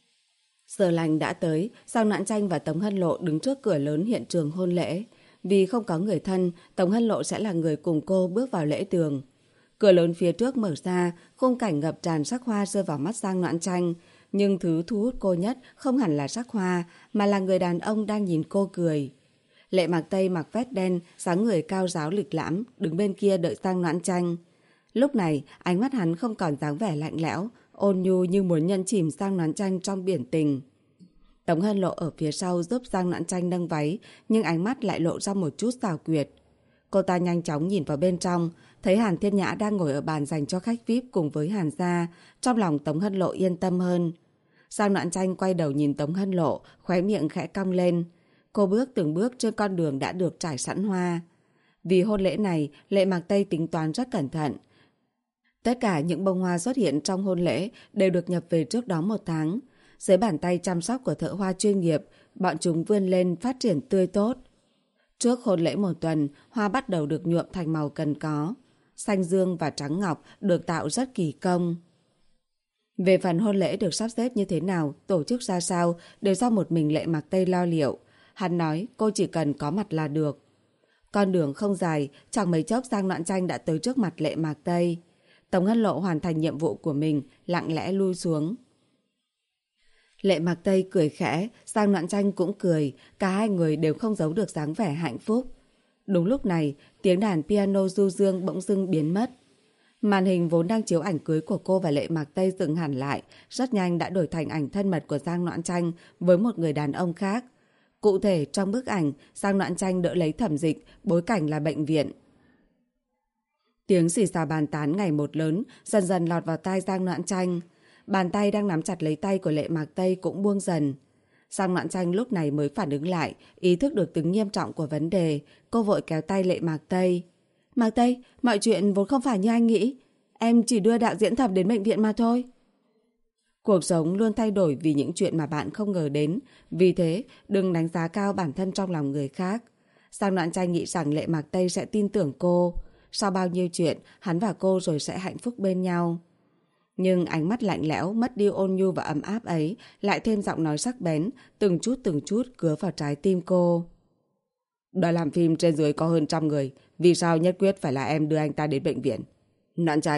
Giờ lành đã tới, Giang Noãn Tranh và Tống Hân Lộ đứng trước cửa lớn hiện trường hôn lễ. Vì không có người thân, Tống Hân Lộ sẽ là người cùng cô bước vào lễ đường. Cửa lớn phía trước mở ra, khung cảnh ngập tràn sắc hoa rơi vào mắt Giang Noãn Tranh. Nhưng thứ thu hút cô nhất không hẳn là sắc hoa, mà là người đàn ông đang nhìn cô cười. Lệ Mạc Tây mặc vest đen, dáng người cao ráo lịch lãm, đứng bên kia đợi Giang Noãn Tranh. Lúc này, ánh mắt hắn không còn dáng vẻ lạnh lẽo, ôn nhu như muốn nhân chìm Giang Noãn Tranh trong biển tình. Tống Hân Lộ ở phía sau giúp Giang Noãn Tranh nâng váy, nhưng ánh mắt lại lộ ra một chút xảo quyệt. Cô ta nhanh chóng nhìn vào bên trong, thấy Hàn Thiên Nhã đang ngồi ở bàn dành cho khách VIP cùng với Hàn gia, trong lòng Tống Hân Lộ yên tâm hơn. Giang Noãn Tranh quay đầu nhìn Tống Hân Lộ, khóe miệng khẽ cong lên. Cô bước từng bước trên con đường đã được trải sẵn hoa. Vì hôn lễ này, Lệ Mạc Tây tính toán rất cẩn thận. Tất cả những bông hoa xuất hiện trong hôn lễ đều được nhập về trước đó 1 tháng. Dưới bàn tay chăm sóc của thợ hoa chuyên nghiệp, bọn chúng vươn lên phát triển tươi tốt. Trước hôn lễ 1 tuần, hoa bắt đầu được nhuộm thành màu cần có. Xanh dương và trắng ngọc được tạo rất kỳ công. Về phần hôn lễ được sắp xếp như thế nào, tổ chức ra sao, đều do một mình Lệ Mạc Tây lo liệu. Hắn nói cô chỉ cần có mặt là được. Con đường không dài, chẳng mấy chốc Giang Noãn Tranh đã tới trước mặt Lệ Mạc Tây. Tống Hân Lộ hoàn thành nhiệm vụ của mình, lặng lẽ lui xuống. Lệ Mạc Tây cười khẽ, Giang Noãn Tranh cũng cười, cả hai người đều không giấu được dáng vẻ hạnh phúc. Đúng lúc này, tiếng đàn piano du dương bỗng dưng biến mất. Màn hình vốn đang chiếu ảnh cưới của cô và Lệ Mạc Tây dừng hẳn lại, rất nhanh đã đổi thành ảnh thân mật của Giang Noãn Tranh với một người đàn ông khác. Cụ thể, trong bức ảnh, Giang Noãn Tranh đỡ lấy Thẩm Dịch, bối cảnh là bệnh viện. Tiếng xì xào bàn tán ngày một lớn, dần dần lọt vào tai Giang Noãn Tranh. Bàn tay đang nắm chặt lấy tay của Lệ Mạc Tây cũng buông dần. Giang Noãn Tranh lúc này mới phản ứng lại, ý thức được tính nghiêm trọng của vấn đề. Cô vội kéo tay Lệ Mạc Tây. Mạc Tây, mọi chuyện vốn không phải như anh nghĩ. Em chỉ đưa đạo diễn Thẩm đến bệnh viện mà thôi. Cuộc sống luôn thay đổi vì những chuyện mà bạn không ngờ đến. Vì thế, đừng đánh giá cao bản thân trong lòng người khác. Giang Noãn Tranh nghĩ rằng Lệ Mạc Tây sẽ tin tưởng cô. Sau bao nhiêu chuyện, hắn và cô rồi sẽ hạnh phúc bên nhau. Nhưng ánh mắt lạnh lẽo, mất đi ôn nhu và ấm áp ấy, lại thêm giọng nói sắc bén, từng chút cứa vào trái tim cô. Đoàn làm phim trên dưới có hơn 100 người, vì sao nhất quyết phải là em đưa anh ta đến bệnh viện? Noãn Tranh,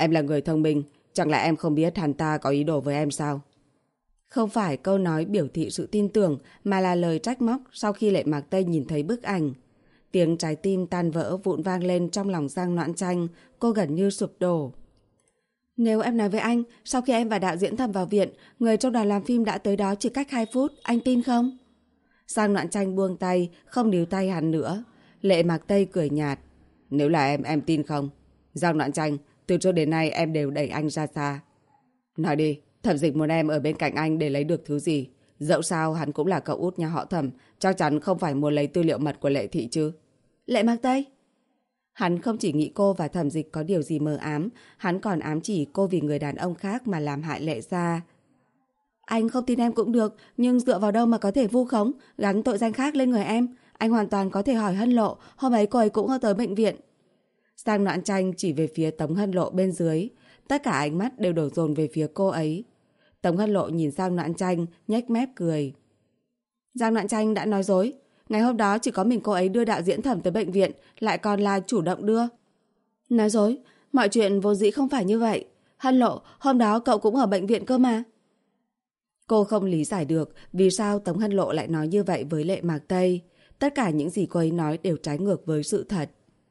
Em là người thông minh, chẳng lẽ em không biết hắn ta có ý đồ với em sao? Không phải câu nói biểu thị sự tin tưởng mà là lời trách móc sau khi Lệ Mạc Tây nhìn thấy bức ảnh. Tiếng trái tim tan vỡ vụn vang lên trong lòng Giang Noãn Tranh, cô gần như sụp đổ. Nếu em nói với anh, sau khi em và đạo diễn Thẩm vào viện, người trong đoàn làm phim đã tới đó chỉ cách 2 phút, anh tin không? Giang Noãn Tranh buông tay, không níu tay hắn nữa. Lệ Mạc Tây cười nhạt. Nếu là em tin không? Giang Noãn Tranh, từ trước đến nay em đều đẩy anh ra xa. Nói đi, Thẩm Dịch muốn em ở bên cạnh anh để lấy được thứ gì? Dẫu sao hắn cũng là cậu út nhà họ Thẩm, chắc chắn không phải muốn lấy tư liệu mật của Lệ Thị chứ. Lệ Mạc Tây? Hắn không chỉ nghĩ cô và Thẩm Dịch có điều gì mờ ám, hắn còn ám chỉ cô vì người đàn ông khác mà làm hại Lệ gia. Anh không tin em cũng được, nhưng dựa vào đâu mà có thể vu khống, gắn tội danh khác lên người em? Anh hoàn toàn có thể hỏi Hân Lộ, hôm ấy cô ấy cũng ở tới bệnh viện. Giang Noãn Tranh chỉ về phía Tống Hân Lộ bên dưới, tất cả ánh mắt đều đổ dồn về phía cô ấy. Tống Hân Lộ nhìn Giang Noãn Tranh, nhếch mép cười. Giang Noãn Tranh đã nói dối. Ngày hôm đó chỉ có mình cô ấy đưa đạo diễn Thẩm tới bệnh viện, lại còn là chủ động đưa. Nói dối, mọi chuyện vốn dĩ không phải như vậy. Hân Lộ, hôm đó cậu cũng ở bệnh viện cơ mà. Cô không lý giải được vì sao Tống Hân Lộ lại nói như vậy với Lệ Mạc Tây. Tất cả những gì cô ấy nói đều trái ngược với sự thật.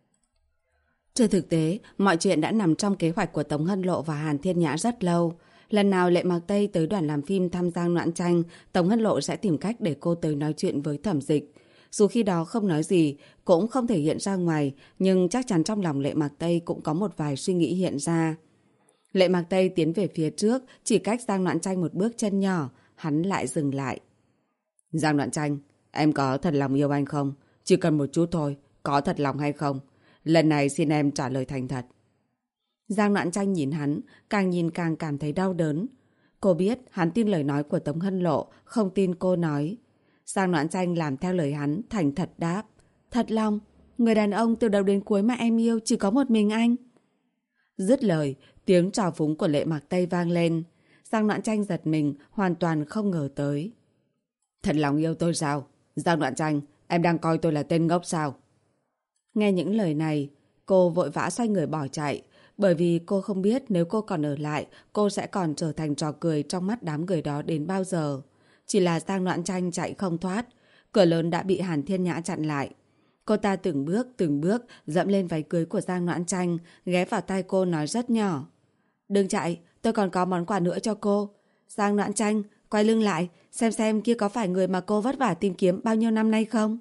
Trên thực tế, mọi chuyện đã nằm trong kế hoạch của Tống Hân Lộ và Hàn Thiên Nhã rất lâu. Lần nào Lệ Mạc Tây tới đoàn làm phim thăm Giang Noãn Tranh, Tống Hân Lộ sẽ tìm cách để cô tới nói chuyện với Thẩm Dịch. Dù khi đó không nói gì, cũng không thể hiện ra ngoài, nhưng chắc chắn trong lòng Lệ Mạc Tây cũng có một vài suy nghĩ hiện ra. Lệ Mạc Tây tiến về phía trước, chỉ cách Giang Noãn Tranh một bước chân nhỏ, hắn lại dừng lại. Giang Noãn Tranh, em có thật lòng yêu anh không? Chỉ cần một chút thôi, có thật lòng hay không? Lần này xin em trả lời thành thật. Giang Noãn Tranh nhìn hắn, càng nhìn càng cảm thấy đau đớn. Cô biết hắn tin lời nói của Tống Hân Lộ, không tin cô nói. Giang Noãn Tranh làm theo lời hắn, thành thật đáp. Thật lòng, người đàn ông từ đầu đến cuối mà em yêu chỉ có một mình anh. Dứt lời, tiếng trào phúng của Lệ Mạc Tây vang lên. Giang Noãn Tranh giật mình, hoàn toàn không ngờ tới. Thật lòng yêu tôi sao? Giang Noãn Tranh, em đang coi tôi là tên ngốc sao? Nghe những lời này, cô vội vã xoay người bỏ chạy, bởi vì cô không biết nếu cô còn ở lại, cô sẽ còn trở thành trò cười trong mắt đám người đó đến bao giờ. Chỉ là Giang Noãn Tranh chạy không thoát, cửa lớn đã bị Hàn Thiên Nhã chặn lại. Cô ta từng bước dẫm lên váy cưới của Giang Noãn Tranh, ghé vào tai cô nói rất nhỏ. Đừng chạy, tôi còn có món quà nữa cho cô. Giang Noãn Tranh, quay lưng lại, xem kia có phải người mà cô vất vả tìm kiếm bao nhiêu năm nay không?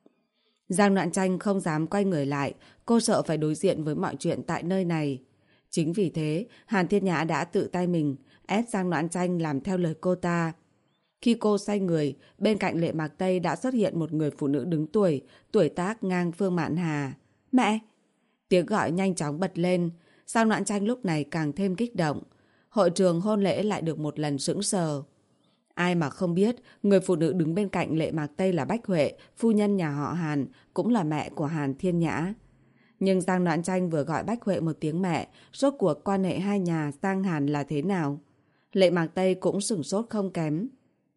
Giang Noãn Tranh không dám quay người lại, cô sợ phải đối diện với mọi chuyện tại nơi này. Chính vì thế, Hàn Thiên Nhã đã tự tay mình ép Giang Noãn Tranh làm theo lời cô ta. Khi cô xoay người, bên cạnh Lệ Mạc Tây đã xuất hiện một người phụ nữ đứng tuổi, tuổi tác ngang Phương Mạn Hà. Mẹ! Tiếng gọi nhanh chóng bật lên, Giang Noãn Tranh lúc này càng thêm kích động. Hội trường hôn lễ lại được một lần sững sờ. Ai mà không biết, người phụ nữ đứng bên cạnh Lệ Mạc Tây là Bách Huệ, phu nhân nhà họ Hàn, cũng là mẹ của Hàn Thiên Nhã. Nhưng Giang Noãn Tranh vừa gọi Bách Huệ một tiếng mẹ, rốt cuộc quan hệ hai nhà Giang Hàn là thế nào? Lệ Mạc Tây cũng sửng sốt không kém.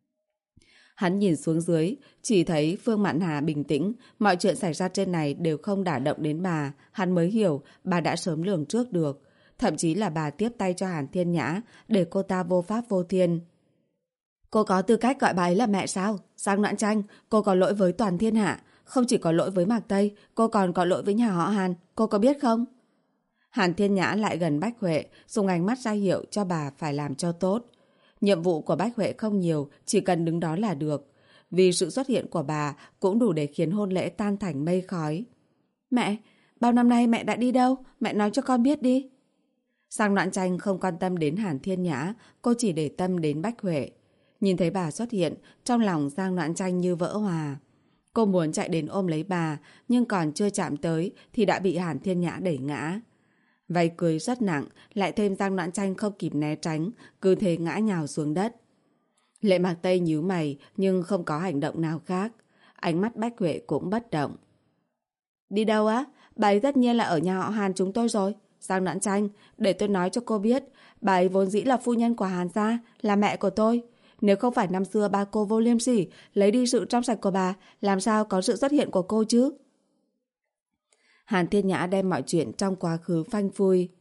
Hắn nhìn xuống dưới, chỉ thấy Phương Mạn Hà bình tĩnh, mọi chuyện xảy ra trên này đều không đả động đến bà, hắn mới hiểu bà đã sớm lường trước được. Thậm chí là bà tiếp tay cho Hàn Thiên Nhã để cô ta vô pháp vô thiên. Cô có tư cách gọi bà ấy là mẹ sao? Giang Noãn Tranh, cô có lỗi với toàn thiên hạ. Không chỉ có lỗi với Mạc Tây, cô còn có lỗi với nhà họ Hàn. Cô có biết không? Hàn Thiên Nhã lại gần Bách Huệ, dùng ánh mắt ra hiệu cho bà phải làm cho tốt. Nhiệm vụ của Bách Huệ không nhiều, chỉ cần đứng đó là được. Vì sự xuất hiện của bà cũng đủ để khiến hôn lễ tan thành mây khói. Mẹ, bao năm nay mẹ đã đi đâu? Mẹ nói cho con biết đi. Giang Noãn Tranh không quan tâm đến Hàn Thiên Nhã, cô chỉ để tâm đến Bách Huệ. Nhìn thấy bà xuất hiện, trong lòng Giang Noãn Tranh như vỡ hòa. Cô muốn chạy đến ôm lấy bà, nhưng còn chưa chạm tới thì đã bị Hàn Thiên Nhã đẩy ngã. Váy cưới rất nặng, lại thêm Giang Noãn Tranh không kịp né tránh, cứ thế ngã nhào xuống đất. Lệ Mạc Tây nhíu mày nhưng không có hành động nào khác. Ánh mắt Bách Huệ cũng bất động. Đi đâu á? Bà ấy tất nhiên là ở nhà họ Hàn chúng tôi rồi. Giang Noãn Tranh, để tôi nói cho cô biết, bà ấy vốn dĩ là phu nhân của Hàn gia, là mẹ của tôi. Nếu không phải năm xưa ba cô vô liêm sỉ lấy đi sự trong sạch của bà, làm sao có sự xuất hiện của cô chứ? Hàn Thiên Nhã đem mọi chuyện trong quá khứ phanh phui.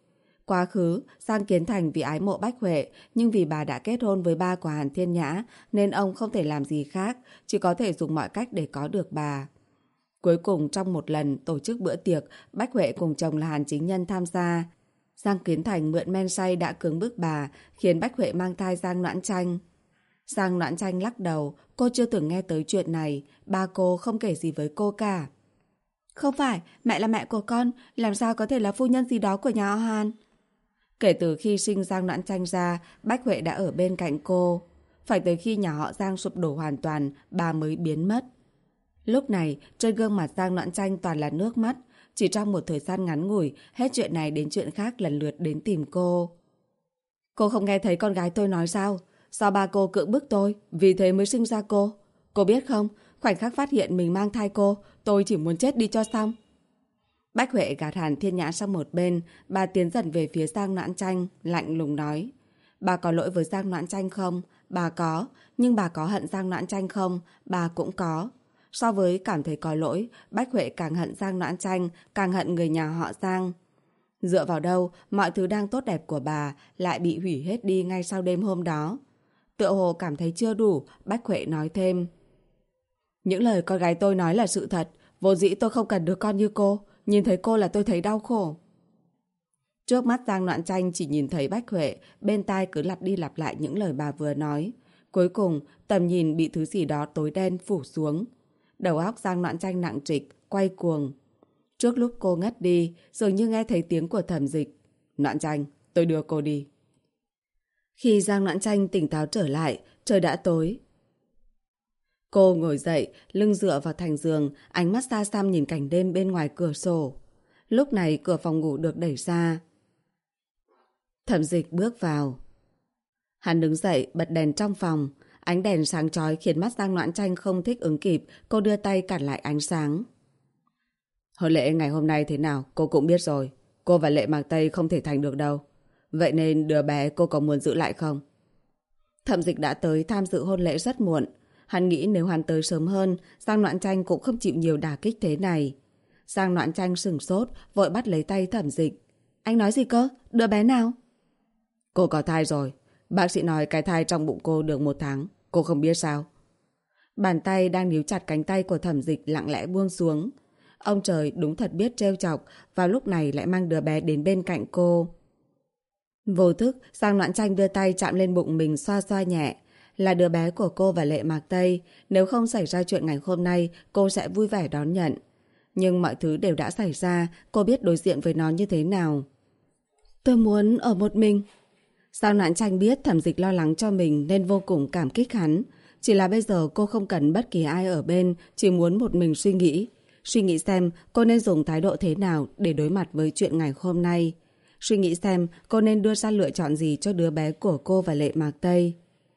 Quá khứ, Giang Kiến Thành vì ái mộ Bách Huệ, nhưng vì bà đã kết hôn với ba của Hàn Thiên Nhã, nên ông không thể làm gì khác, chỉ có thể dùng mọi cách để có được bà. Cuối cùng trong một lần tổ chức bữa tiệc, Bách Huệ cùng chồng là Hàn Chính Nhân tham gia. Giang Kiến Thành mượn men say đã cưỡng bức bà, khiến Bách Huệ mang thai Giang Noãn Tranh. Giang Noãn Tranh lắc đầu, cô chưa từng nghe tới chuyện này, ba cô không kể gì với cô cả. Không phải, mẹ là mẹ của con, làm sao có thể là phu nhân gì đó của nhà họ Hàn? Kể từ khi sinh Giang Noãn Tranh ra, Bách Huệ đã ở bên cạnh cô. Phải tới khi nhà họ Giang sụp đổ hoàn toàn, bà mới biến mất. Lúc này, trên gương mặt Giang Noãn Tranh toàn là nước mắt. Chỉ trong một thời gian ngắn ngủi, hết chuyện này đến chuyện khác lần lượt đến tìm cô. Cô không nghe thấy con gái tôi nói sao? Do ba cô cưỡng bức tôi, vì thế mới sinh ra cô. Cô biết không, khoảnh khắc phát hiện mình mang thai cô, tôi chỉ muốn chết đi cho xong. Bách Huệ gạt Hàn Thiên Nhã sang một bên, bà tiến dần về phía Giang Noãn Tranh, lạnh lùng nói. Bà có lỗi với Giang Noãn Tranh không? Bà có, nhưng bà có hận Giang Noãn Tranh không? Bà cũng có. So với cảm thấy có lỗi, Bách Huệ càng hận Giang Noãn Tranh, càng hận người nhà họ Giang. Dựa vào đâu, mọi thứ đang tốt đẹp của bà lại bị hủy hết đi ngay sau đêm hôm đó. Tựa hồ cảm thấy chưa đủ, Bách Huệ nói thêm. Những lời con gái tôi nói là sự thật, vốn dĩ tôi không cần đứa con như cô, nhìn thấy cô là tôi thấy đau khổ. Trước mắt Giang Noãn Tranh chỉ nhìn thấy Bách Huệ, bên tai cứ lặp đi lặp lại những lời bà vừa nói. Cuối cùng, tầm nhìn bị thứ gì đó tối đen phủ xuống. Đầu óc Giang Noãn Tranh nặng trịch, quay cuồng. Trước lúc cô ngất đi, dường như nghe thấy tiếng của Thẩm Dịch. Noãn Tranh, tôi đưa cô đi. Khi Giang Noãn Tranh tỉnh táo trở lại, trời đã tối. Cô ngồi dậy, lưng dựa vào thành giường, ánh mắt xa xăm nhìn cảnh đêm bên ngoài cửa sổ. Lúc này cửa phòng ngủ được đẩy ra. Thẩm Dịch bước vào. Hắn đứng dậy, bật đèn trong phòng. Ánh đèn sáng chói khiến mắt Giang Noãn Tranh không thích ứng kịp, cô đưa tay cản lại ánh sáng. Hôn lễ ngày hôm nay thế nào, cô cũng biết rồi. Cô và Lệ Mạc Tây không thể thành được đâu. Vậy nên đứa bé cô có muốn giữ lại không? Thẩm Dịch đã tới tham dự hôn lễ rất muộn. Hắn nghĩ nếu hắn tới sớm hơn, Giang Noãn Tranh cũng không chịu nhiều đả kích thế này. Giang Noãn Tranh sửng sốt, vội bắt lấy tay Thẩm Dịch. Anh nói gì cơ? Đứa bé nào? Cô có thai rồi. Bác sĩ nói cái thai trong bụng cô được 1 tháng. Cô không biết sao? Bàn tay đang níu chặt cánh tay của Thẩm Dịch lặng lẽ buông xuống. Ông trời đúng thật biết trêu chọc, vào lúc này lại mang đứa bé đến bên cạnh cô. Vô thức, Giang Noãn Tranh đưa tay chạm lên bụng mình xoa xoa nhẹ. Là đứa bé của cô và Lệ Mạc Tây. Nếu không xảy ra chuyện ngày hôm nay, cô sẽ vui vẻ đón nhận. Nhưng mọi thứ đều đã xảy ra, cô biết đối diện với nó như thế nào. Tôi muốn ở một mình. Giang Noãn Tranh biết Thẩm Dịch lo lắng cho mình nên vô cùng cảm kích hắn. Chỉ là bây giờ cô không cần bất kỳ ai ở bên, chỉ muốn một mình suy nghĩ. Suy nghĩ xem cô nên dùng thái độ thế nào để đối mặt với chuyện ngày hôm nay. Suy nghĩ xem cô nên đưa ra lựa chọn gì cho đứa bé của cô và Lệ Mạc Tây.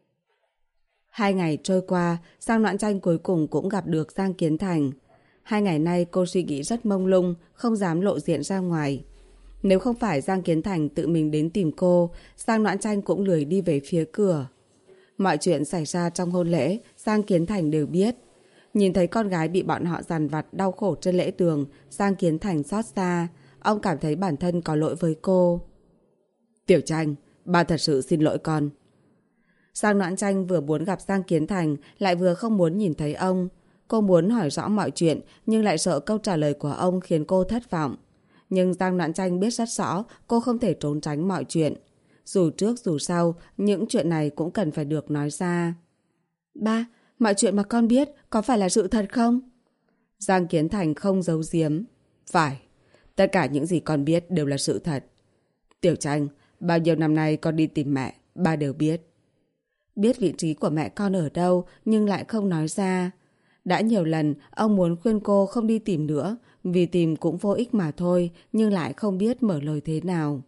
2 ngày trôi qua, Giang Noãn Tranh cuối cùng cũng gặp được Giang Kiến Thành. 2 ngày nay cô suy nghĩ rất mông lung, không dám lộ diện ra ngoài. Nếu không phải Giang Kiến Thành tự mình đến tìm cô, Giang Noãn Tranh cũng lười đi về phía cửa. Mọi chuyện xảy ra trong hôn lễ, Giang Kiến Thành đều biết. Nhìn thấy con gái bị bọn họ dằn vặt đau khổ trên lễ đường, Giang Kiến Thành xót xa. Ông cảm thấy bản thân có lỗi với cô. Tiểu Tranh, bà thật sự xin lỗi con. Giang Noãn Tranh vừa muốn gặp Giang Kiến Thành, lại vừa không muốn nhìn thấy ông. Cô muốn hỏi rõ mọi chuyện, nhưng lại sợ câu trả lời của ông khiến cô thất vọng. Nhưng Giang Noãn Tranh biết rất rõ cô không thể trốn tránh mọi chuyện. Dù trước dù sau, những chuyện này cũng cần phải được nói ra. Ba, mọi chuyện mà con biết có phải là sự thật không? Giang Kiến Thành không giấu giếm. Phải, tất cả những gì con biết đều là sự thật. Tiểu Tranh, bao nhiêu năm nay con đi tìm mẹ, ba đều biết. Biết vị trí của mẹ con ở đâu nhưng lại không nói ra. Đã nhiều lần ông muốn khuyên cô không đi tìm nữa, vì tìm cũng vô ích mà thôi, nhưng lại không biết mở lời thế nào.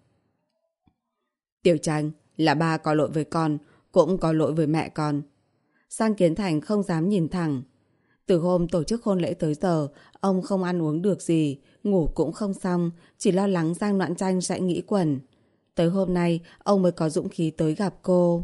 Tiểu Tranh, là ba có lỗi với con, cũng có lỗi với mẹ con. Giang Kiến Thành không dám nhìn thẳng. Từ hôm tổ chức hôn lễ tới giờ, ông không ăn uống được gì, ngủ cũng không xong, chỉ lo lắng Giang Noãn Tranh sẽ nghĩ quẩn. Tới hôm nay, ông mới có dũng khí tới gặp cô.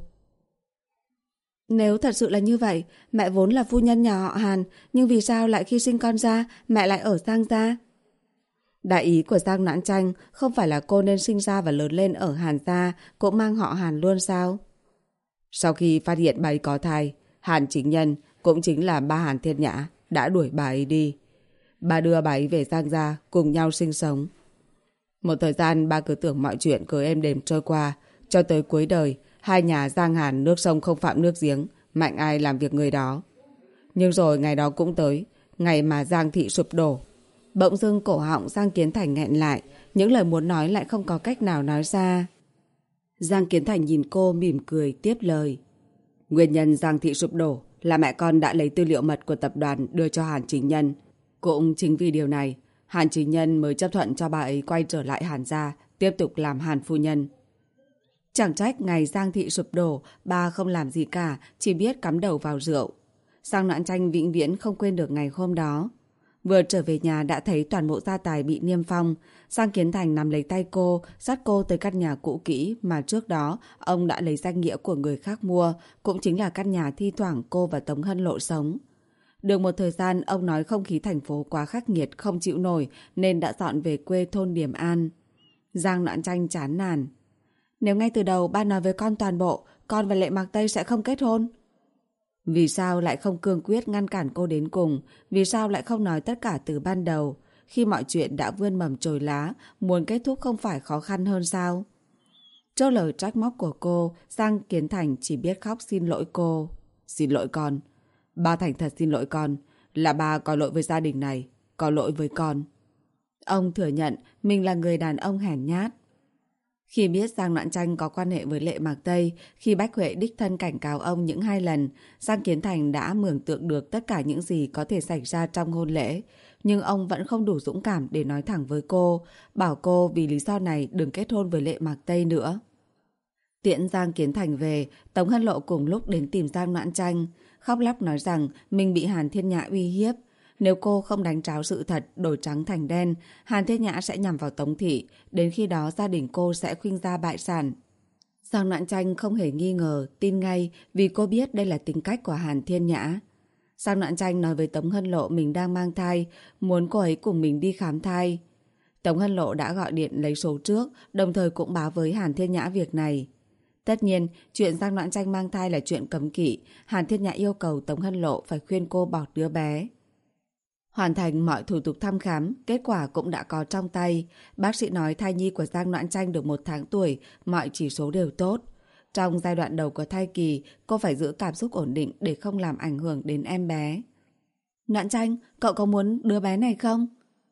Nếu thật sự là như vậy, mẹ vốn là phu nhân nhà họ Hàn, nhưng vì sao lại khi sinh con ra, mẹ lại ở Giang gia? Đại ý của Giang Noãn Tranh không phải là cô nên sinh ra và lớn lên ở Hàn gia, cũng mang họ Hàn luôn sao? Sau khi phát hiện bà ấy có thai, Hàn Chính Nhân, cũng chính là ba Hàn Thiên Nhã, đã đuổi bà ấy đi. Bà đưa bà ấy về Giang gia cùng nhau sinh sống. Một thời gian ba cứ tưởng mọi chuyện cứ êm đềm trôi qua, cho tới cuối đời, hai nhà Giang Hàn nước sông không phạm nước giếng, mạnh ai làm việc người đó. Nhưng rồi ngày đó cũng tới, ngày mà Giang thị sụp đổ. Bỗng dưng cổ họng Giang Kiến Thành nghẹn lại, những lời muốn nói lại không có cách nào nói ra. Giang Kiến Thành nhìn cô mỉm cười tiếp lời. Nguyên nhân Giang thị sụp đổ là mẹ con đã lấy tư liệu mật của tập đoàn đưa cho Hàn Chính Nhân. Cũng chính vì điều này, Hàn Chính Nhân mới chấp thuận cho bà ấy quay trở lại Hàn gia, tiếp tục làm Hàn phu nhân. Chẳng trách ngày Giang thị sụp đổ, bà không làm gì cả, chỉ biết cắm đầu vào rượu. Giang Noãn Tranh vĩnh viễn không quên được ngày hôm đó. Vừa trở về nhà đã thấy toàn bộ gia tài bị niêm phong. Giang Kiến Thành nắm lấy tay cô, dắt cô tới căn nhà cũ kỹ mà trước đó ông đã lấy danh nghĩa của người khác mua, cũng chính là căn nhà thi thoảng cô và Tống Hân Lộ sống. Được một thời gian, ông nói không khí thành phố quá khắc nghiệt không chịu nổi nên đã dọn về quê thôn Điềm An. Giang Noãn Tranh chán nản. Nếu ngay từ đầu ba nói với con toàn bộ, con và Lệ Mạc Tây sẽ không kết hôn. Vì sao lại không cương quyết ngăn cản cô đến cùng? Vì sao lại không nói tất cả từ ban đầu? Khi mọi chuyện đã vươn mầm chồi lá, muốn kết thúc không phải khó khăn hơn sao? Trước lời trách móc của cô, Giang Kiến Thành chỉ biết khóc xin lỗi cô. Xin lỗi con. Ba thành thật xin lỗi con. Là ba có lỗi với gia đình này, có lỗi với con. Ông thừa nhận mình là người đàn ông hèn nhát. Khi biết Giang Noãn Tranh có quan hệ với Lệ Mạc Tây, khi Bách Huệ đích thân cảnh cáo ông những 2 lần, Giang Kiến Thành đã mường tượng được tất cả những gì có thể xảy ra trong hôn lễ. Nhưng ông vẫn không đủ dũng cảm để nói thẳng với cô, bảo cô vì lý do này đừng kết hôn với Lệ Mạc Tây nữa. Tiễn Giang Kiến Thành về, Tống Hân Lộ cùng lúc đến tìm Giang Noãn Tranh, khóc lóc nói rằng mình bị Hàn Thiên Nhã uy hiếp. Nếu cô không đánh tráo sự thật, đổi trắng thành đen, Hàn Thiên Nhã sẽ nhằm vào Tống thị, đến khi đó gia đình cô sẽ khuynh gia bại sản. Giang Noãn Tranh không hề nghi ngờ, tin ngay vì cô biết đây là tính cách của Hàn Thiên Nhã. Giang Noãn Tranh nói với Tống Hân Lộ mình đang mang thai, muốn cô ấy cùng mình đi khám thai. Tống Hân Lộ đã gọi điện lấy số trước, đồng thời cũng báo với Hàn Thiên Nhã việc này. Tất nhiên, chuyện Giang Noãn Tranh mang thai là chuyện cấm kỵ, Hàn Thiên Nhã yêu cầu Tống Hân Lộ phải khuyên cô bỏ đứa bé. Hoàn thành mọi thủ tục thăm khám, kết quả cũng đã có trong tay. Bác sĩ nói thai nhi của Giang Noãn Tranh được 1 tháng tuổi, mọi chỉ số đều tốt. Trong giai đoạn đầu của thai kỳ, cô phải giữ cảm xúc ổn định để không làm ảnh hưởng đến em bé. Noãn Tranh, cậu có muốn đứa bé này không?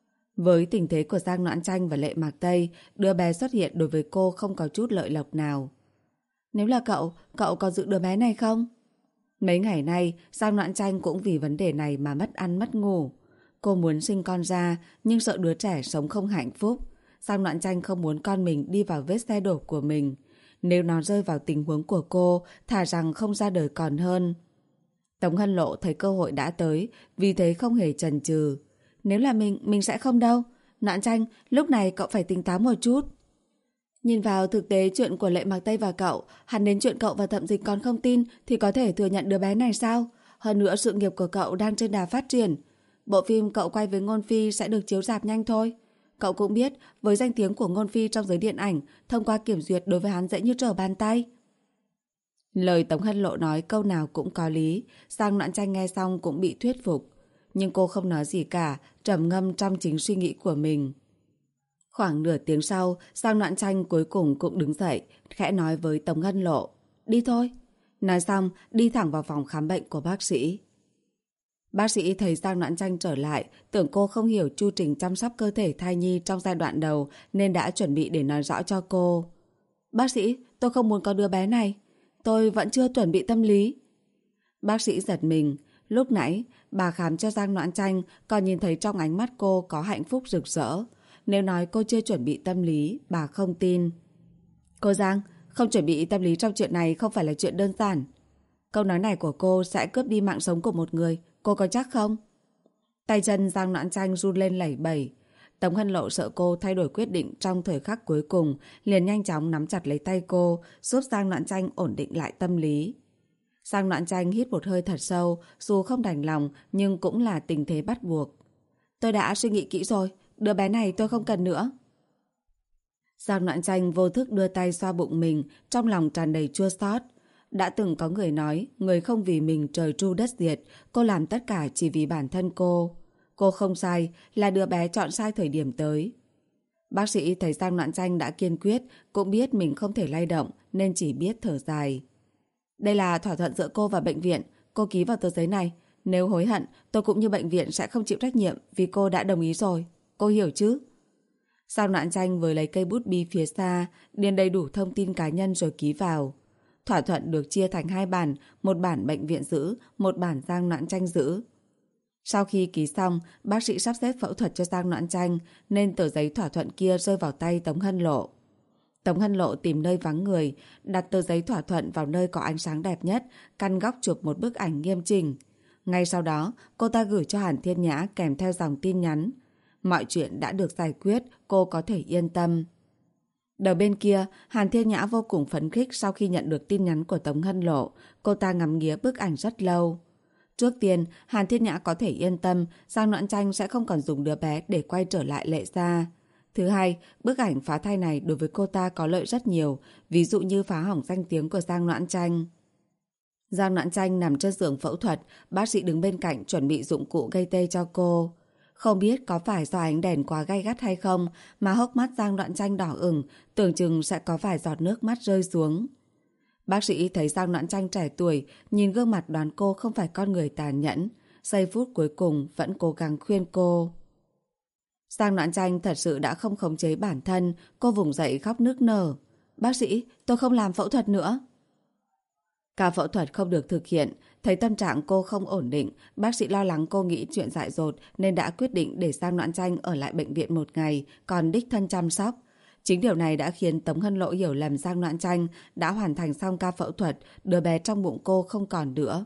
Với tình thế của Giang Noãn Tranh và Lệ Mạc Tây, đứa bé xuất hiện đối với cô không có chút lợi lộc nào. Nếu là cậu có giữ đứa bé này không? Mấy ngày nay, Giang Noãn Tranh cũng vì vấn đề này mà mất ăn mất ngủ. Cô muốn sinh con ra, nhưng sợ đứa trẻ sống không hạnh phúc. Giang Noãn Tranh không muốn con mình đi vào vết xe đổ của mình. Nếu nó rơi vào tình huống của cô, thà rằng không ra đời còn hơn. Tống Hân Lộ thấy cơ hội đã tới, vì thế không hề chần chừ. Nếu là mình sẽ không đâu. Noãn Tranh, lúc này cậu phải tỉnh táo một chút. Nhìn vào thực tế chuyện của Lệ Mạc Tây và cậu, hẳn đến chuyện cậu và Thẩm Dịch còn không tin thì có thể thừa nhận đứa bé này sao? Hơn nữa sự nghiệp của cậu đang trên đà phát triển. Bộ phim cậu quay với Ngôn Phi sẽ được chiếu rạp nhanh thôi. Cậu cũng biết, với danh tiếng của Ngôn Phi trong giới điện ảnh, thông qua kiểm duyệt đối với hắn dễ như trở bàn tay. Lời Tống Hân Lộ nói câu nào cũng có lý, Giang Noãn Tranh nghe xong cũng bị thuyết phục. Nhưng cô không nói gì cả, trầm ngâm trong chính suy nghĩ của mình. Khoảng nửa tiếng sau, Giang Noãn Tranh cuối cùng cũng đứng dậy, khẽ nói với Tống Hân Lộ. Đi thôi. Nói xong, đi thẳng vào phòng khám bệnh của bác sĩ. Bác sĩ thấy Giang Noãn Tranh trở lại, tưởng cô không hiểu chu trình chăm sóc cơ thể thai nhi trong giai đoạn đầu nên đã chuẩn bị để nói rõ cho cô. Bác sĩ, tôi không muốn có đứa bé này. Tôi vẫn chưa chuẩn bị tâm lý. Bác sĩ giật mình. Lúc nãy, bà khám cho Giang Noãn Tranh còn nhìn thấy trong ánh mắt cô có hạnh phúc rực rỡ. Nếu nói cô chưa chuẩn bị tâm lý, bà không tin. Cô Giang, không chuẩn bị tâm lý trong chuyện này không phải là chuyện đơn giản. Câu nói này của cô sẽ cướp đi mạng sống của một người. Cô có chắc không? Tay chân Giang Noãn Tranh run lên lẩy bẩy. Tống Hân Lộ sợ cô thay đổi quyết định trong thời khắc cuối cùng, liền nhanh chóng nắm chặt lấy tay cô, giúp Giang Noãn Tranh ổn định lại tâm lý. Giang Noãn Tranh hít một hơi thật sâu, dù không đành lòng nhưng cũng là tình thế bắt buộc. Tôi đã suy nghĩ kỹ rồi, đứa bé này tôi không cần nữa. Giang Noãn Tranh vô thức đưa tay xoa bụng mình, trong lòng tràn đầy chua xót. Đã từng có người nói, người không vì mình trời tru đất diệt, cô làm tất cả chỉ vì bản thân cô. Cô không sai, là đứa bé chọn sai thời điểm tới. Bác sĩ thấy Giang Noãn Tranh đã kiên quyết, cũng biết mình không thể lay động nên chỉ biết thở dài. Đây là thỏa thuận giữa cô và bệnh viện, cô ký vào tờ giấy này. Nếu hối hận, tôi cũng như bệnh viện sẽ không chịu trách nhiệm vì cô đã đồng ý rồi. Cô hiểu chứ? Giang Noãn Tranh vừa lấy cây bút bi phía xa, điền đầy đủ thông tin cá nhân rồi ký vào. Thỏa thuận được chia thành 2 bản, một bản bệnh viện giữ, một bản Giang Noãn Tranh giữ. Sau khi ký xong, bác sĩ sắp xếp phẫu thuật cho Giang Noãn Tranh, nên tờ giấy thỏa thuận kia rơi vào tay Tống Hân Lộ. Tống Hân Lộ tìm nơi vắng người, đặt tờ giấy thỏa thuận vào nơi có ánh sáng đẹp nhất, căn góc chụp một bức ảnh nghiêm chỉnh. Ngay sau đó, cô ta gửi cho Hàn Thiên Nhã kèm theo dòng tin nhắn. Mọi chuyện đã được giải quyết, cô có thể yên tâm. Đầu bên kia, Hàn Thiên Nhã vô cùng phấn khích sau khi nhận được tin nhắn của Tống Hân Lộ. Cô ta ngắm nghía bức ảnh rất lâu. Trước tiên, Hàn Thiên Nhã có thể yên tâm Giang Noãn Tranh sẽ không còn dùng đứa bé để quay trở lại Lệ Gia. Thứ hai, bức ảnh phá thai này đối với cô ta có lợi rất nhiều, ví dụ như phá hỏng danh tiếng của Giang Noãn Tranh. Giang Noãn Tranh nằm trên giường phẫu thuật, bác sĩ đứng bên cạnh chuẩn bị dụng cụ gây tê cho cô. Không biết có phải do ánh đèn quá gay gắt hay không mà hốc mắt Giang Noãn Tranh đỏ ửng, tưởng chừng sẽ có vài giọt nước mắt rơi xuống. Bác sĩ thấy Giang Noãn Tranh trẻ tuổi, nhìn gương mặt đoán cô không phải con người tàn nhẫn. Giây phút cuối cùng vẫn cố gắng khuyên cô. Giang Noãn Tranh thật sự đã không khống chế bản thân, cô vùng dậy khóc nức nở. Bác sĩ, tôi không làm phẫu thuật nữa. Ca phẫu thuật không được thực hiện, thấy tâm trạng cô không ổn định, bác sĩ lo lắng cô nghĩ chuyện dại dột nên đã quyết định để Giang Noãn Tranh ở lại bệnh viện một ngày, còn đích thân chăm sóc. Chính điều này đã khiến Tống Hân Lộ hiểu lầm Giang Noãn Tranh đã hoàn thành xong ca phẫu thuật, đứa bé trong bụng cô không còn nữa.